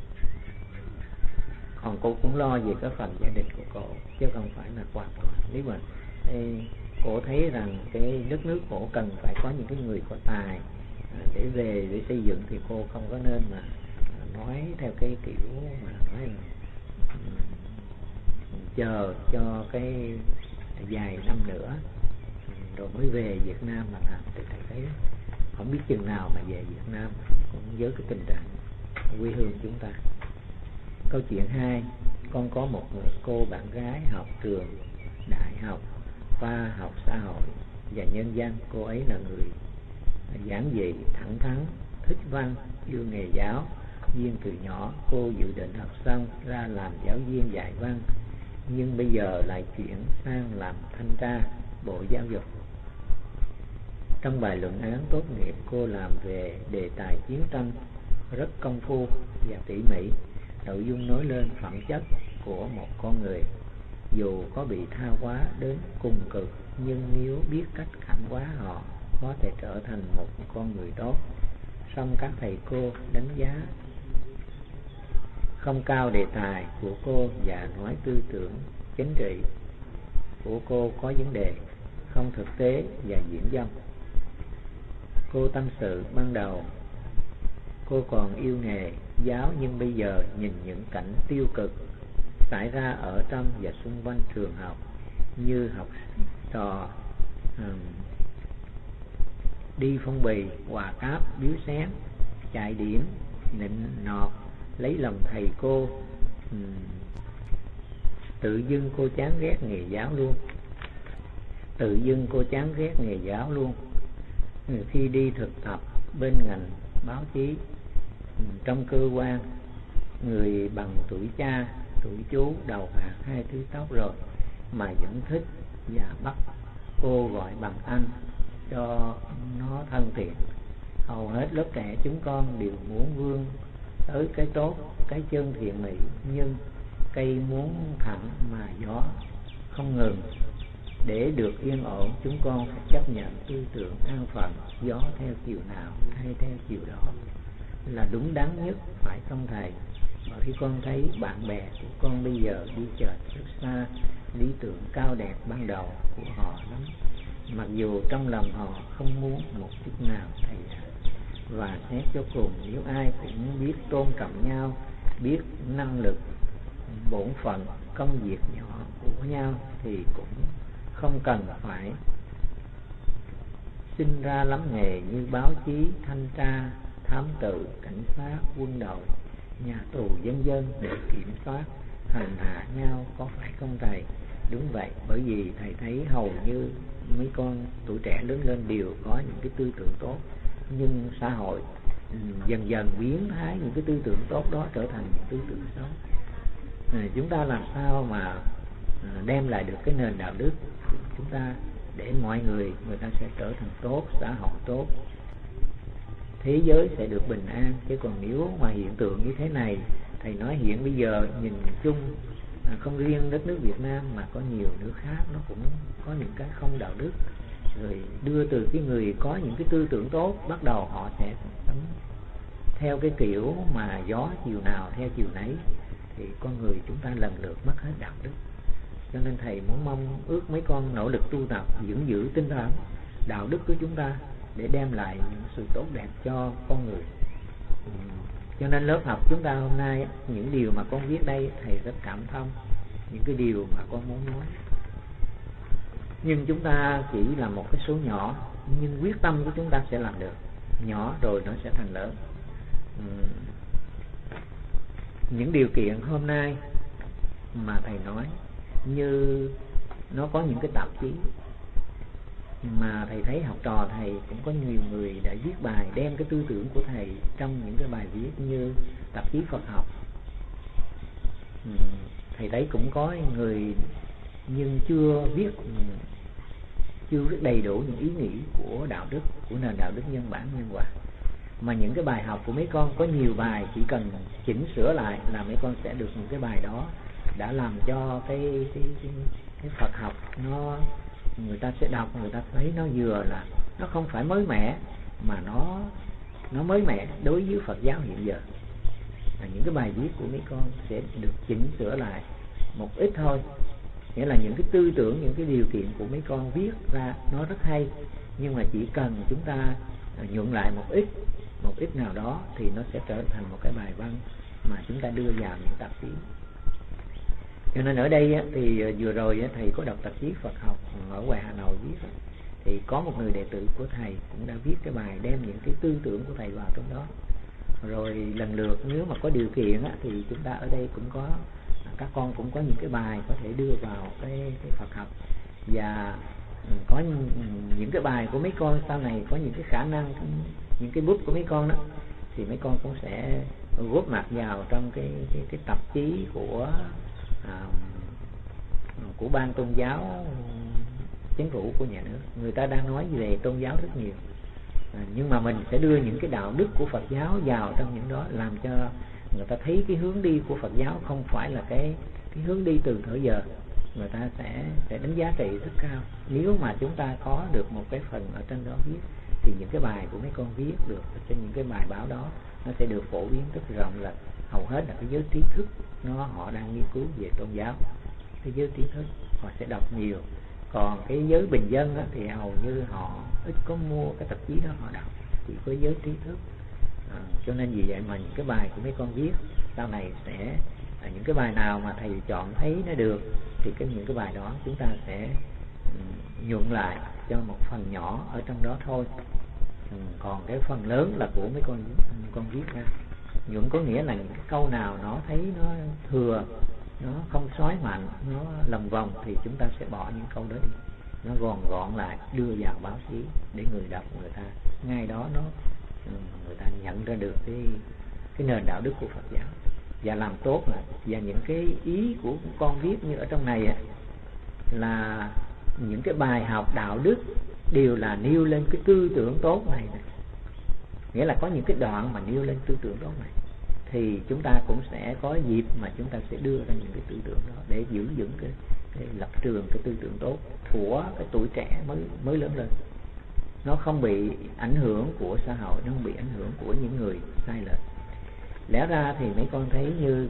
còn cô cũng lo về cái phần gia đình của cô, chứ không phải là hoàn toàn. Nếu mà cô thấy rằng cái đất nước cổ cần phải có những cái người có tài để về để xây dựng, thì cô không có nên mà nói theo cái kiểu mà nói là chờ cho cái vài năm nữa rồi mới về Việt Nam mà làm. Thì thầy thấy không biết chừng nào mà về Việt Nam cũng với cái tình trạng quê hương chúng ta. Câu chuyện 2, con có một người cô bạn gái học trường đại học khoa học xã hội và nhân văn. Cô ấy là người giản dị, thẳng thắn, thích văn, yêu nghề giáo viên từ nhỏ. Cô dự định học xong ra làm giáo viên dạy văn, nhưng bây giờ lại chuyển sang làm thanh tra Bộ Giáo dục. Trong bài luận án tốt nghiệp, cô làm về đề tài chiến tranh rất công phu và tỉ mỉ. Nội dung nói lên phẩm chất của một con người, dù có bị tha hóa đến cùng cực, nhưng nếu biết cách cảm hóa họ, có thể trở thành một con người tốt. Song các thầy cô đánh giá không cao đề tài của cô và nói tư tưởng chính trị của cô có vấn đề, không thực tế và diễn dông. Cô tâm sự ban đầu cô còn yêu nghề giáo, nhưng bây giờ nhìn những cảnh tiêu cực xảy ra ở trong và xung quanh trường học, như học trò đi phong bì, quà cáp, biếu xén, chạy điểm, nịnh nọt, lấy lòng thầy cô. Tự dưng cô chán ghét nghề giáo luôn. Khi đi thực tập bên ngành báo chí, trong cơ quan, người bằng tuổi cha, tuổi chú, đầu bạc, 2 thứ tóc rồi mà vẫn thích và bắt cô gọi bằng anh cho nó thân thiện. Hầu hết lớp trẻ chúng con đều muốn vươn tới cái tốt, cái chân thiện mỹ, nhưng cây muốn thẳng mà gió không ngừng. Để được yên ổn, chúng con phải chấp nhận tư tưởng an phận, gió theo chiều nào hay theo chiều đó là đúng đắn nhất, phải không thầy? Bởi khi con thấy bạn bè của con bây giờ đi chệch rất xa lý tưởng cao đẹp ban đầu của họ lắm, mặc dù trong lòng họ không muốn một chút nào thầy ạ. Và xét cho cùng, nếu ai cũng biết tôn trọng nhau, biết năng lực, bổn phận, công việc nhỏ của nhau thì cũng không cần phải sinh ra lắm nghề như báo chí, thanh tra, thám tử, cảnh sát, quân đội, nhà tù, vân vân để kiểm soát hành hạ nhau, có phải không thầy? Đúng vậy, bởi vì thầy thấy hầu như mấy con tuổi trẻ lớn lên đều có những cái tư tưởng tốt, nhưng xã hội dần dần biến thái những cái tư tưởng tốt đó trở thành những tư tưởng xấu. Chúng ta làm sao mà đem lại được cái nền đạo đức của chúng ta để mọi người ta sẽ trở thành tốt, xã hội tốt, thế giới sẽ được bình an. Chứ còn nếu mà hiện tượng như thế này, thầy nói hiện bây giờ nhìn chung không riêng đất nước Việt Nam mà có nhiều nước khác nó cũng có những cái không đạo đức, rồi đưa từ cái người có những cái tư tưởng tốt, bắt đầu họ sẽ sống theo cái kiểu mà gió chiều nào theo chiều nấy, thì con người chúng ta lần lượt mất hết đạo đức. Cho nên thầy muốn mong ước mấy con nỗ lực tu tập, giữ tinh thần đạo đức của chúng ta để đem lại những sự tốt đẹp cho con người. Cho nên lớp học chúng ta hôm nay, những điều mà con viết đây thầy rất cảm thông, những cái điều mà con muốn nói. Nhưng chúng ta chỉ là một cái số nhỏ, nhưng quyết tâm của chúng ta sẽ làm được. Nhỏ rồi nó sẽ thành lớn. Những điều kiện hôm nay mà thầy nói, như nó có những cái tạp chí mà thầy thấy học trò thầy cũng có nhiều người đã viết bài đem cái tư tưởng của thầy trong những cái bài viết như tạp chí Phật học. Thầy thấy cũng có người nhưng chưa viết đầy đủ những ý nghĩ của đạo đức, của nền đạo đức nhân bản nhân quả. Mà những cái bài học của mấy con có nhiều bài chỉ cần chỉnh sửa lại là mấy con sẽ được những cái bài đó đã làm cho cái Phật học nó, người ta sẽ đọc, người ta thấy nó vừa là nó không phải mới mẻ mà nó mới mẻ đối với Phật giáo hiện giờ. Những cái bài viết của mấy con sẽ được chỉnh sửa lại một ít thôi, nghĩa là những cái tư tưởng, những cái điều kiện của mấy con viết ra nó rất hay, nhưng mà chỉ cần chúng ta nhuận lại một ít nào đó thì nó sẽ trở thành một cái bài văn mà chúng ta đưa vào những tạp chí. Cho nên ở đây thì vừa rồi thầy có đọc tạp chí Phật học ở ngoài Hà Nội viết, thì có một người đệ tử của thầy cũng đã viết cái bài đem những cái tư tưởng của thầy vào trong đó. Rồi lần lượt nếu mà có điều kiện thì chúng ta ở đây cũng có, các con cũng có những cái bài có thể đưa vào cái Phật học. Và có những cái bài của mấy con sau này có những cái khả năng, những cái bút của mấy con đó thì mấy con cũng sẽ góp mặt vào trong cái tạp chí của ban tôn giáo chính phủ của nhà nước. Người ta đang nói về tôn giáo rất nhiều, nhưng mà mình sẽ đưa những cái đạo đức của Phật giáo vào trong những đó, làm cho người ta thấy cái hướng đi của Phật giáo không phải là cái hướng đi từ thời giờ. Người ta sẽ đánh giá trị rất cao nếu mà chúng ta có được một cái phần ở trên đó viết, thì những cái bài của mấy con viết được trên những cái bài báo đó nó sẽ được phổ biến rất rộng hầu hết là cái giới trí thức, họ đang nghiên cứu về tôn giáo. Cái giới trí thức họ sẽ đọc nhiều, còn cái giới bình dân á, thì hầu như họ ít có mua cái tạp chí đó họ đọc, chỉ có giới trí thức. Cho nên vì vậy mà những cái bài của mấy con viết sau này sẽ những cái bài nào mà thầy chọn thấy nó được thì những cái bài đó chúng ta sẽ nhuận lại cho một phần nhỏ ở trong đó thôi. Còn cái phần lớn là của mấy con viết ra. Nhuận có nghĩa là những cái câu nào nó thấy nó thừa, nó không xói mạnh, nó lầm vòng thì chúng ta sẽ bỏ những câu đó đi, nó gọn lại đưa vào báo chí để người đọc người ta ngay đó người ta nhận ra được cái nền đạo đức của Phật giáo và làm tốt. Và những cái ý của con viết như ở trong này là những cái bài học đạo đức đều là nêu lên cái tư tưởng tốt này. Nghĩa là có những cái đoạn mà nêu lên tư tưởng tốt này thì chúng ta cũng sẽ có dịp mà chúng ta sẽ đưa ra những cái tư tưởng đó để giữ vững cái lập trường, cái tư tưởng tốt của cái tuổi trẻ mới lớn lên. Nó không bị ảnh hưởng của xã hội, nó không bị ảnh hưởng của những người sai lệch. Lẽ ra thì mấy con thấy như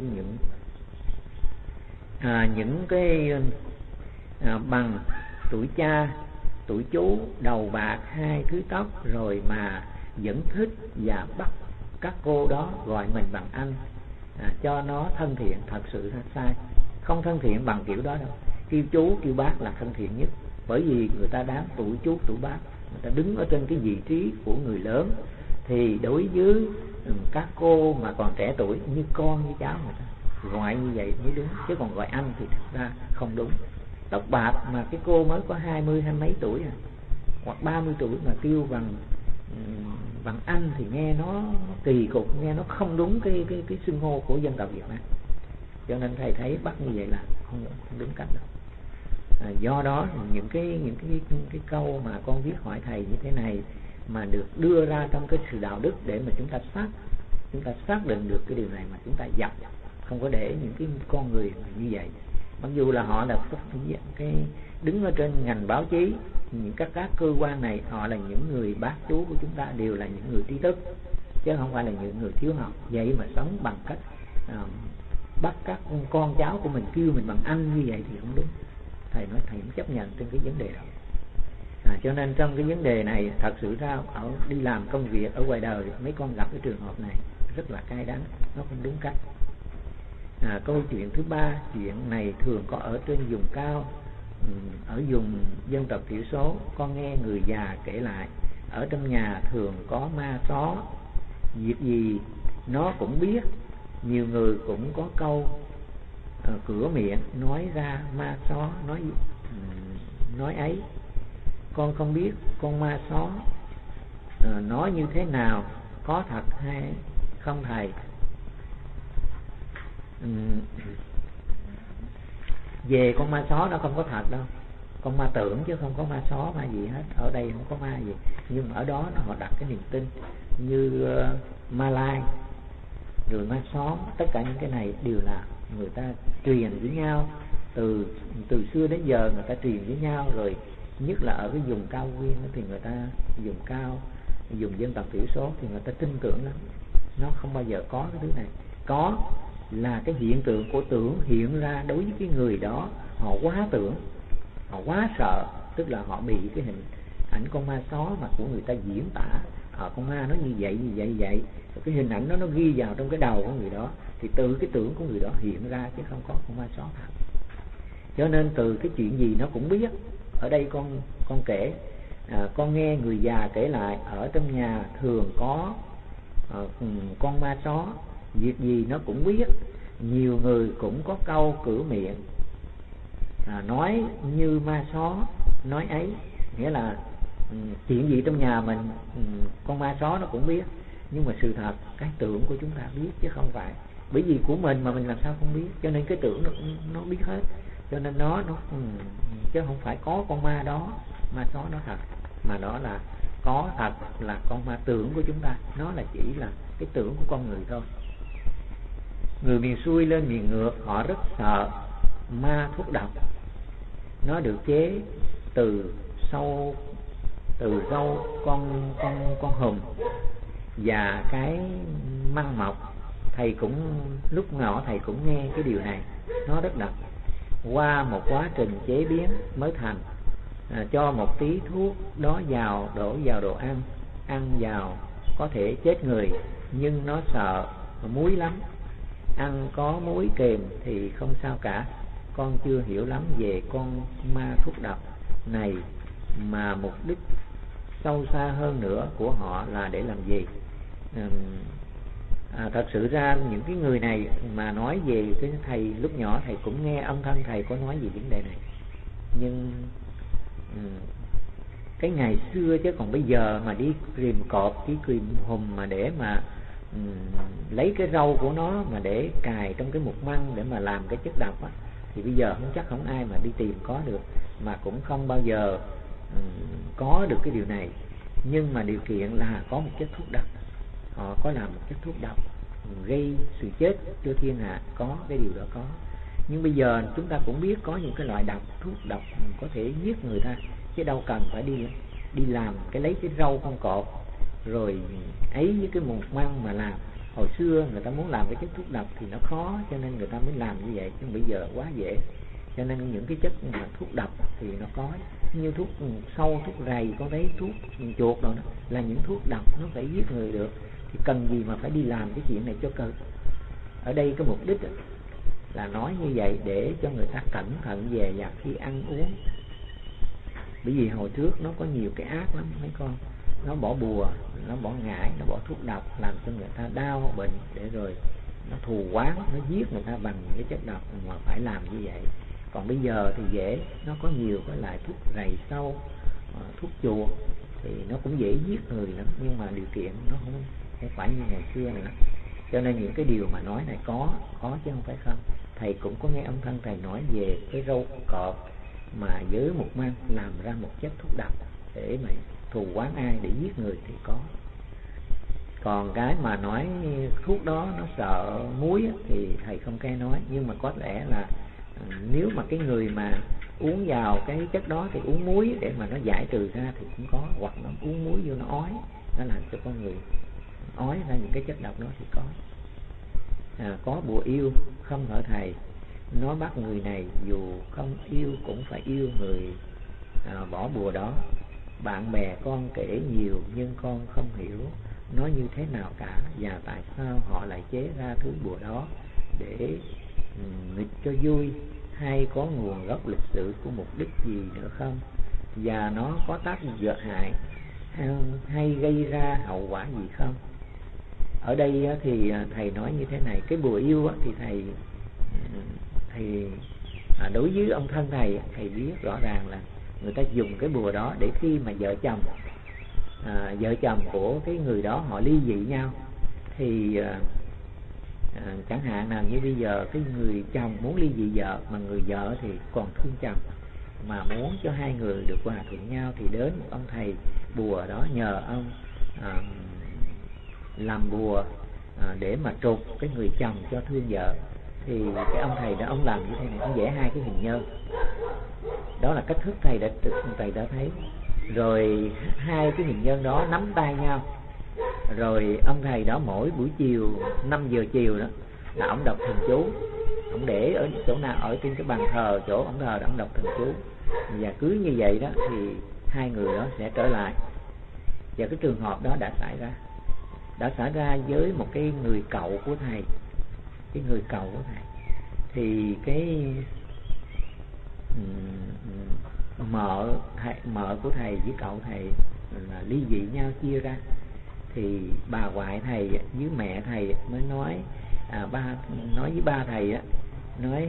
những cái bằng tuổi cha, tuổi chú, đầu bạc, 2 thứ tóc, rồi mà vẫn thích và bắt các cô đó gọi mình bằng anh, cho nó thân thiện, thật sự sai. Không thân thiện bằng kiểu đó đâu. Kêu chú kêu bác là thân thiện nhất, bởi vì người ta đáng tuổi chú tuổi bác, người ta đứng ở trên cái vị trí của người lớn. Thì đối với các cô mà còn trẻ tuổi như con như cháu người ta gọi như vậy mới đúng, chứ còn gọi anh thì thật ra không đúng. Tóc bạc mà cái cô mới có 20 mấy tuổi hoặc 30 tuổi mà kêu bằng anh thì nghe nó kỳ cục, nghe nó không đúng cái xưng hô của dân tộc Việt Nam. Cho nên thầy thấy bắt như vậy là không đúng cách đâu. Do đó những cái câu mà con viết hỏi thầy như thế này mà được đưa ra trong cái sự đạo đức để mà chúng ta xác định được cái điều này mà chúng ta dập, không có để những cái con người như vậy. Mặc dù là họ là cái đứng ở trên ngành báo chí, những các cơ quan này, họ là những người bác chú của chúng ta, đều là những người trí thức chứ không phải là những người thiếu học. Vậy mà sống bằng cách bắt các con cháu của mình kêu mình bằng anh như vậy thì không đúng. Thầy nói thầy không chấp nhận trên cái vấn đề đó. Cho nên trong cái vấn đề này thật sự ra ở đi làm công việc ở ngoài đời mấy con gặp cái trường hợp này rất là cay đắng, nó không đúng cách. Câu chuyện thứ ba, chuyện này thường có ở trên vùng cao, ở vùng dân tộc thiểu số. Con nghe người già kể lại, ở trong nhà thường có ma só, việc gì nó cũng biết. Nhiều người cũng có câu cửa miệng nói ra ma só nói ấy. Con không biết con ma só nói như thế nào, có thật hay không thầy? Về con ma só nó không có thật đâu, con ma tưởng chứ không có ma só ma gì hết. Ở đây không có ma gì, nhưng mà ở đó họ đặt cái niềm tin như ma lai rồi ma só. Tất cả những cái này đều là người ta truyền với nhau từ xưa đến giờ, người ta truyền với nhau. Rồi nhất là ở cái vùng cao nguyên thì người ta dùng dân tộc thiểu số thì người ta tin tưởng lắm. Nó không bao giờ có cái thứ này. Có là cái hiện tượng của tưởng hiện ra đối với cái người đó, họ quá tưởng, họ quá sợ, tức là họ bị cái hình ảnh con ma só mà của người ta diễn tả, con ma nó như vậy rồi cái hình ảnh đó nó ghi vào trong cái đầu của người đó, thì từ cái tưởng của người đó hiện ra chứ không có con ma só thật. Cho nên từ cái chuyện gì nó cũng biết. Ở đây con kể, con nghe người già kể lại, ở trong nhà thường có con ma só, việc gì nó cũng biết. Nhiều người cũng có câu cửa miệng nói như ma só nói ấy. Nghĩa là chuyện gì trong nhà mình con ma só nó cũng biết, nhưng mà sự thật cái tưởng của chúng ta biết chứ không phải. Bởi vì của mình mà mình làm sao không biết, cho nên cái tưởng nó biết hết. Cho nên nó chứ không phải có con ma đó, ma só nó thật, mà đó là có thật là con ma tưởng của chúng ta. Nó là chỉ là cái tưởng của con người thôi. Người miền xuôi lên miền ngược họ rất sợ ma thuốc độc. Nó được chế từ râu con hùm và cái măng mọc thầy cũng lúc nhỏ thầy cũng nghe cái điều này, nó rất đặc. Qua một quá trình chế biến mới thành, cho một tí thuốc đó đổ vào đồ ăn vào có thể chết người, nhưng nó sợ muối lắm. Ăn có muối kèm thì không sao cả. Con chưa hiểu lắm về con ma thuốc độc này, mà mục đích sâu xa hơn nữa của họ là để làm gì? Thật sự ra những cái người này mà nói về cái thầy lúc nhỏ, thầy cũng nghe âm thanh thầy có nói về vấn đề này. Nhưng cái ngày xưa chứ còn bây giờ mà đi kìm cọp, đi kìm hùm mà để mà lấy cái râu của nó mà để cài trong cái mục măng để mà làm cái chất độc á, thì bây giờ không ai mà đi tìm có được, mà cũng không bao giờ có được cái điều này. Nhưng mà điều kiện là có một chất thuốc độc, họ có làm một chất thuốc độc gây sự chết cho thiên hạ, có cái điều đó có. Nhưng bây giờ chúng ta cũng biết có những cái loại thuốc độc có thể giết người ta, chứ đâu cần phải đi làm cái lấy cái râu con cọp rồi ấy với cái mục măng mà làm. Hồi xưa người ta muốn làm cái chất thuốc độc thì nó khó, cho nên người ta mới làm như vậy, nhưng bây giờ quá dễ. Cho nên những cái chất mà thuốc độc thì nó có, như thuốc sâu, thuốc rầy, con thấy thuốc chuột đó là những thuốc độc, nó phải giết người được, thì cần gì mà phải đi làm cái chuyện này cho cực. Ở đây cái mục đích là nói như vậy để cho người ta cẩn thận về và khi ăn uống. Bởi vì hồi trước nó có nhiều cái ác lắm mấy con, nó bỏ bùa, nó bỏ ngải, nó bỏ thuốc độc làm cho người ta đau bệnh, để rồi nó thù oán, nó giết người ta bằng cái chất độc mà phải làm như vậy. Còn bây giờ thì dễ, nó có nhiều cái loại thuốc rầy sâu, thuốc chuột thì nó cũng dễ giết người lắm, nhưng mà điều kiện nó không phải như ngày xưa nữa. Cho nên những cái điều mà nói này có chứ không phải không. Thầy cũng có nghe âm thanh thầy nói về cái râu cọp mà với một măng làm ra một chất thuốc độc để mà thù oán ai, để giết người thì có. Còn cái mà nói thuốc đó nó sợ muối thì thầy không nghe nói, nhưng mà có lẽ là nếu mà cái người mà uống vào cái chất đó thì uống muối để mà nó giải trừ ra thì cũng có, hoặc nó uống muối vô nó ói, nó làm cho con người ói ra những cái chất độc đó thì có. Có bùa yêu không hả thầy? Nó bắt người này dù không yêu cũng phải yêu người bỏ bùa đó. Bạn bè con kể nhiều nhưng con không hiểu nó như thế nào cả, và tại sao họ lại chế ra thứ bùa đó để nghịch cho vui, hay có nguồn gốc lịch sử của mục đích gì nữa không, và nó có tác dụng hại hay gây ra hậu quả gì không? Ở đây thì thầy nói như thế này, cái bùa yêu thì thầy đối với ông thân thầy biết rõ ràng là người ta dùng cái bùa đó để khi mà vợ chồng của cái người đó họ ly dị nhau thì chẳng hạn nào như bây giờ cái người chồng muốn ly dị vợ mà người vợ thì còn thương chồng, mà muốn cho hai người được hòa thuận nhau thì đến một ông thầy bùa đó, nhờ ông làm bùa để mà trục cái người chồng cho thương vợ. Thì cái ông thầy đó ông làm như thế này, ông vẽ hai cái hình nhân, đó là cách thức thầy đã thấy. Rồi hai cái hình nhân đó nắm tay nhau, rồi ông thầy đó mỗi buổi chiều 5 giờ chiều đó là ông đọc thần chú, ông để ở chỗ nào, ở trên cái bàn thờ chỗ ông thờ đó ông đọc thần chú, và cứ như vậy đó thì hai người đó sẽ trở lại. Và cái trường hợp đó đã xảy ra với một cái người cậu của thầy. Cái người cậu của thầy thì cái mợ của thầy với cậu thầy là ly dị nhau, chia ra. Thì bà ngoại thầy với mẹ thầy mới nói nói với ba thầy nói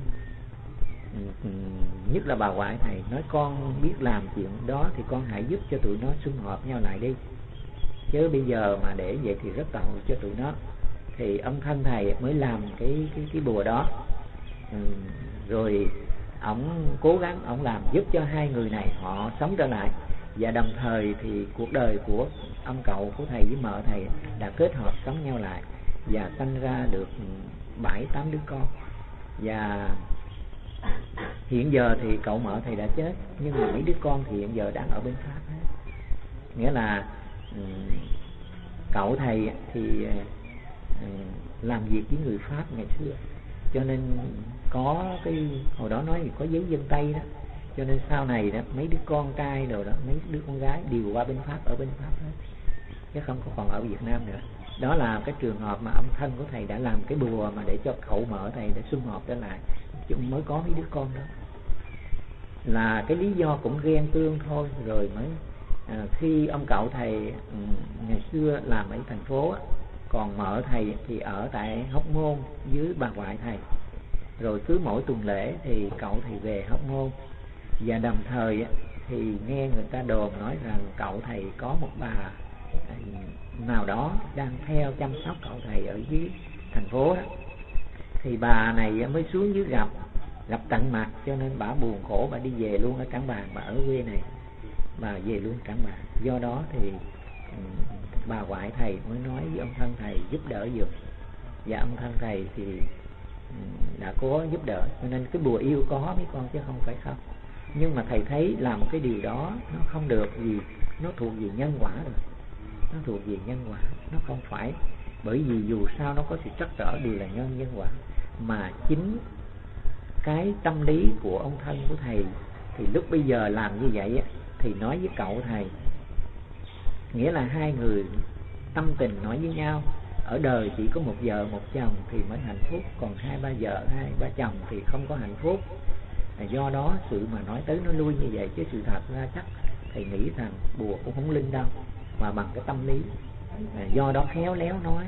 nhất là bà ngoại thầy nói, con biết làm chuyện đó thì con hãy giúp cho tụi nó sum họp nhau lại đi, chứ bây giờ mà để vậy thì rất tội cho tụi nó. Thì ông thân thầy mới làm cái bùa đó, rồi ổng cố gắng ổng làm giúp cho hai người này họ sống trở lại, và đồng thời thì cuộc đời của ông cậu của thầy với mợ thầy đã kết hợp sống nhau lại và sanh ra được 7-8 đứa con. Và hiện giờ thì cậu mợ thầy đã chết, nhưng mà mấy đứa con thì hiện giờ đang ở bên Pháp hết. Nghĩa là cậu thầy thì làm việc với người Pháp ngày xưa, cho nên có cái hồi đó nói thì có giấy dân Tây đó, cho nên sau này đó mấy đứa con trai rồi đó, mấy đứa con gái đều qua bên Pháp, ở bên Pháp hết, chứ không còn ở Việt Nam nữa. Đó là cái trường hợp mà ông thân của thầy đã làm cái bùa mà để cho cậu mở thầy để sum họp trở lại, chứ mới có mấy đứa con đó. Là cái lý do cũng ghen tương thôi, rồi mới khi ông cậu thầy ngày xưa làm ở thành phố, còn mở thầy thì ở tại Hóc Môn dưới bà ngoại thầy, rồi cứ mỗi tuần lễ thì cậu thầy về Hóc Môn. Và đồng thời thì nghe người ta đồn nói rằng cậu thầy có một bà nào đó đang theo chăm sóc cậu thầy ở dưới thành phố đó. Thì bà này mới xuống dưới gặp tận mặt, cho nên bà buồn khổ, bà đi về luôn ở Trảng Bàng, bà ở quê này, bà về luôn Trảng Bàng. Do đó thì bà ngoại thầy mới nói với ông thân thầy giúp đỡ giùm, và ông thân thầy thì đã có giúp đỡ, cho nên cái bùa yêu có mấy con chứ không phải không. Nhưng mà thầy thấy làm cái điều đó nó không được, vì nó thuộc về nhân quả rồi, nó thuộc về nhân quả, nó không phải, bởi vì dù sao nó có sự trắc trở đều là nhân quả, mà chính cái tâm lý của ông thân của thầy thì lúc bây giờ làm như vậy thì nói với cậu thầy, nghĩa là hai người tâm tình nói với nhau, ở đời chỉ có một vợ một chồng thì mới hạnh phúc, còn hai ba vợ hai ba chồng thì không có hạnh phúc. Do đó sự mà nói tới nói lui như vậy, chứ sự thật ra chắc thầy nghĩ rằng bùa cũng không linh đâu, mà bằng cái tâm lý. Do đó khéo léo nói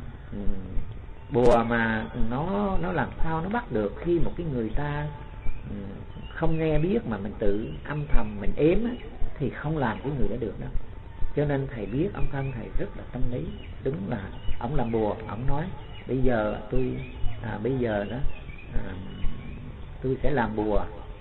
bùa mà nó làm sao nó bắt được khi một cái người ta không nghe biết mà mình tự âm thầm mình ếm thì không làm cái người đó được đâu. Cho nên thầy biết ông thân thầy rất là tâm lý. Đúng là ông làm bùa, ông nói bây giờ bây giờ đó tôi sẽ làm bùa,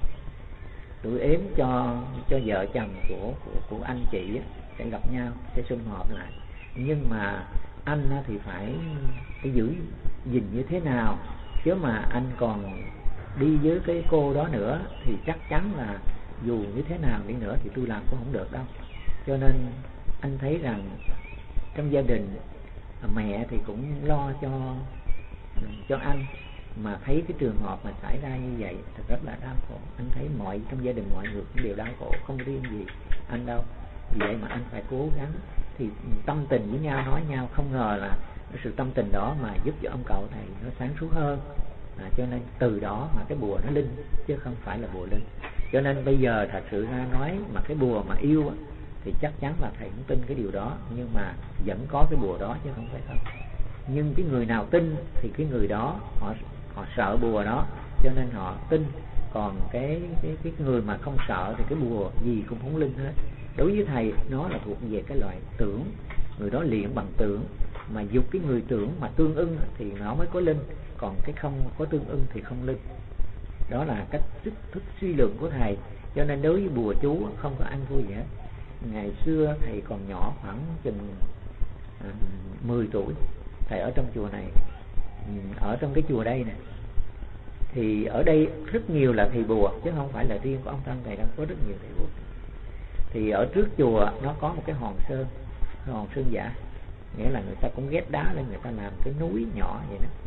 tôi ếm cho vợ chồng của anh chị sẽ gặp nhau, sẽ sum họp lại, nhưng mà anh thì phải giữ gìn như thế nào, chứ mà anh còn đi với cái cô đó nữa thì chắc chắn là dù như thế nào đi nữa thì tôi làm cũng không được đâu. Cho nên anh thấy rằng trong gia đình mẹ thì cũng lo cho anh, mà thấy cái trường hợp mà xảy ra như vậy thật rất là đau khổ. Anh thấy trong gia đình mọi người cũng đều đau khổ, không riêng gì anh đâu. Vì vậy mà anh phải cố gắng, thì tâm tình với nhau, nói nhau, không ngờ là sự tâm tình đó mà giúp cho ông cậu thầy nó sáng suốt hơn. Cho nên từ đó mà cái bùa nó linh, chứ không phải là bùa linh. Cho nên bây giờ thật sự ra nói mà cái bùa mà yêu thì chắc chắn là thầy cũng tin cái điều đó, nhưng mà vẫn có cái bùa đó chứ không phải không. Nhưng cái người nào tin thì cái người đó họ sợ bùa đó, cho nên họ tin. Còn cái người mà không sợ thì cái bùa gì cũng không linh hết. Đối với thầy nó là thuộc về cái loại tưởng, người đó luyện bằng tưởng, mà dục cái người tưởng mà tương ưng thì nó mới có linh, còn cái không có tương ưng thì không linh. Đó là cách thức suy luận của thầy. Cho nên đối với bùa chú không có ăn thua gì hết. Ngày xưa thầy còn nhỏ, khoảng chừng 10 tuổi, thầy ở trong chùa này, ở trong cái chùa đây nè, thì ở đây rất nhiều là thầy bùa, chứ không phải là riêng của ông thân thầy đâu, có rất nhiều thầy bùa. Thì ở trước chùa nó có một cái hòn sơn giả, nghĩa là người ta cũng ghép đá lên, người ta làm cái núi nhỏ vậy đó.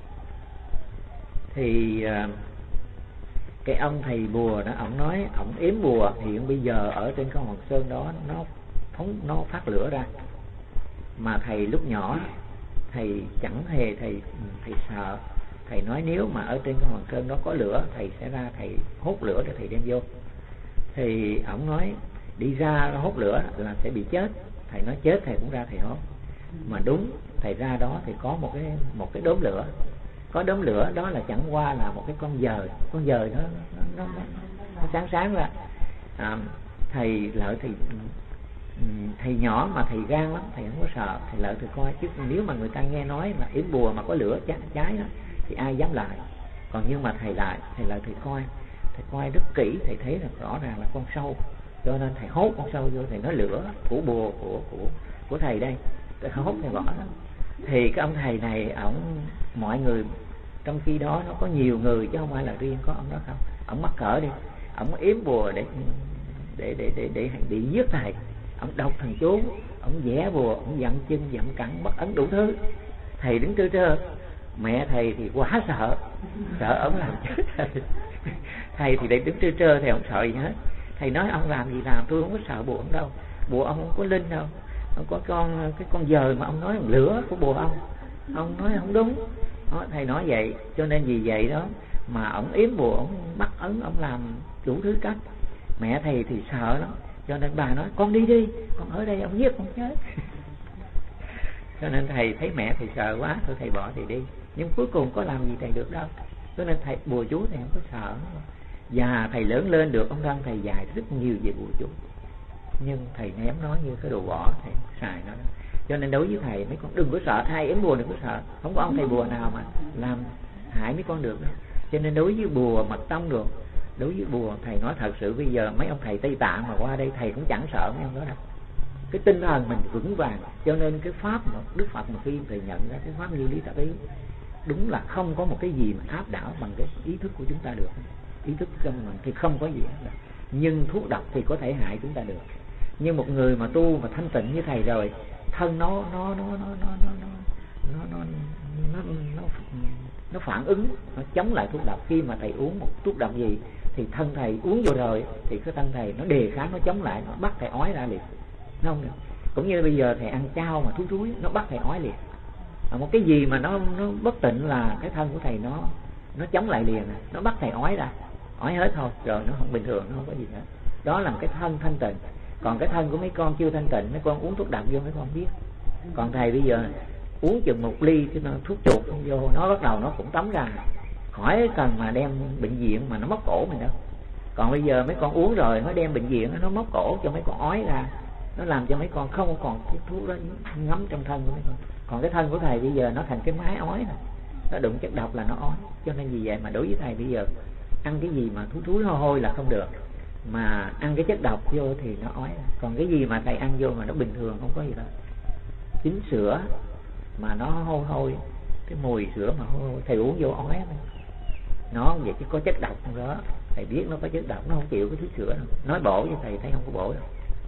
Thì cái ông thầy bùa đó, ổng nói ổng ếm bùa, hiện bây giờ ở trên cái hòn sơn đó nó phát lửa ra. Mà thầy lúc nhỏ thầy chẳng hề thầy sợ. Thầy nói nếu mà ở trên cái hòn sơn đó có lửa, thầy sẽ ra thầy hốt lửa để thầy đem vô. Thì ổng nói đi ra hốt lửa là sẽ bị chết. Thầy nói chết thầy cũng ra thầy hốt. Mà đúng, thầy ra đó thì có một cái đốm lửa. Có đốm lửa đó là chẳng qua là một cái con dời nó sáng ra. Thầy lợi thầy nhỏ mà thầy gan lắm, thầy không có sợ. Thầy lợi thầy coi, chứ nếu mà người ta nghe nói là yếm bùa mà có lửa cháy đó thì ai dám lại. Còn nhưng mà thầy lợi thầy coi rất kỹ, thầy thấy là rõ ràng là con sâu, cho nên thầy hốt con sâu vô. Thầy nói lửa của bùa của thầy đây, thầy hốt thầy bỏ đó. Thì cái ông thầy này, mọi người trong khi đó nó có nhiều người chứ không phải là riêng có ông đó không. Ông mắc cỡ đi, ông yếm bùa để giết thầy. Ông đọc thần chú, ông vẽ bùa, ông dặn chân dặn cẳng, bắt ấn đủ thứ. Thầy đứng trơ trơ, mẹ thầy thì quá sợ ông làm chết thầy. Thầy thì để đứng trơ trơ, thầy không sợ gì hết. Thầy nói ông làm gì làm, tôi không có sợ bùa ông đâu, bùa ông không có linh đâu. Ông có cái con dời mà ông nói là lửa của bùa ông nói không đúng đó, thầy nói vậy. Cho nên vì vậy đó mà ông yếm bùa, ông bắt ấn, ông làm đủ thứ cách. Mẹ thầy thì sợ lắm, cho nên bà nói con đi, con ở đây ông giết con chết. Cho nên thầy thấy mẹ thầy sợ quá, thôi thầy bỏ thầy đi. Nhưng cuối cùng có làm gì thầy được đâu. Cho nên thầy bùa chú thầy không có sợ. Và thầy lớn lên được, ông Đăng thầy dạy rất nhiều về bùa chú, nhưng thầy ném nó như cái đồ bỏ, thầy xài nó. Cho nên đối với thầy, mấy con đừng có sợ ai yếm bùa, đừng có sợ. Không có ông thầy bùa nào mà làm hại mấy con được đâu. Cho nên đối với bùa mật tông được, đối với bùa thầy nói thật sự, bây giờ mấy ông thầy Tây Tạng mà qua đây thầy cũng chẳng sợ mấy ông đó đâu. Cái tinh thần mình vững vàng. Cho nên cái pháp mà Đức Phật mà khi thầy nhận ra cái pháp như lý tác ý, đúng là không có một cái gì mà áp đảo bằng cái ý thức của chúng ta được. Ý thức trong mình thì không có gì hết. Nhưng thuốc độc thì có thể hại chúng ta được. Nhưng một người mà tu mà thanh tịnh như thầy rồi, thân nó phản ứng, nó chống lại thuốc độc. Khi mà thầy uống một thuốc độc gì thì thân thầy uống vô rồi thì cái thân thầy nó đề kháng, nó chống lại, nó bắt thầy ói ra liền. Không được. Cũng như bây giờ thầy ăn chao mà thúi nó bắt thầy ói liền. Một cái gì mà nó bất tịnh là cái thân của thầy nó chống lại liền, nó bắt thầy ói ra, ói hết thôi, rồi nó không bình thường, nó không có gì nữa. Đó là một cái thân thanh tịnh. Còn cái thân của mấy con chưa thanh tịnh, mấy con uống thuốc độc vô mấy con không biết. Còn thầy bây giờ uống chừng 1 ly chứ nó thuốc chuột vô, nó bắt đầu nó cũng tấm ra, khỏi cần mà đem bệnh viện mà nó móc cổ mình đâu. Còn bây giờ mấy con uống rồi nó đem bệnh viện, nó móc cổ cho mấy con ói ra, nó làm cho mấy con không còn cái thuốc đó ngấm trong thân của mấy con. Còn cái thân của thầy bây giờ nó thành cái máy ói này, nó đụng chất độc là nó ói. Cho nên vì vậy mà đối với thầy bây giờ ăn cái gì mà thúi hôi là không được, mà ăn cái chất độc vô thì nó ói. Còn cái gì mà thầy ăn vô mà nó bình thường không có gì đâu. Chính sữa mà nó hôi, cái mùi sữa mà hôi, thầy uống vô ói nó vậy chứ có chất độc trong đó. Thầy biết nó có chất độc, nó không chịu cái thứ sữa đâu. Nói bổ với thầy thấy không có bổ đâu.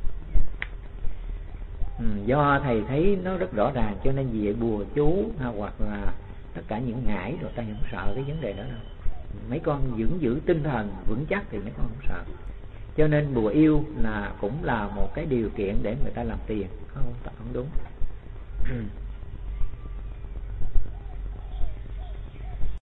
Do thầy thấy nó rất rõ ràng, cho nên vì vậy bùa chú hoặc là tất cả những ngải rồi ta không sợ cái vấn đề đó đâu. Mấy con giữ tinh thần vững chắc thì mấy con không sợ. Cho nên bùa yêu là cũng là một cái điều kiện để người ta làm tiền, không đúng.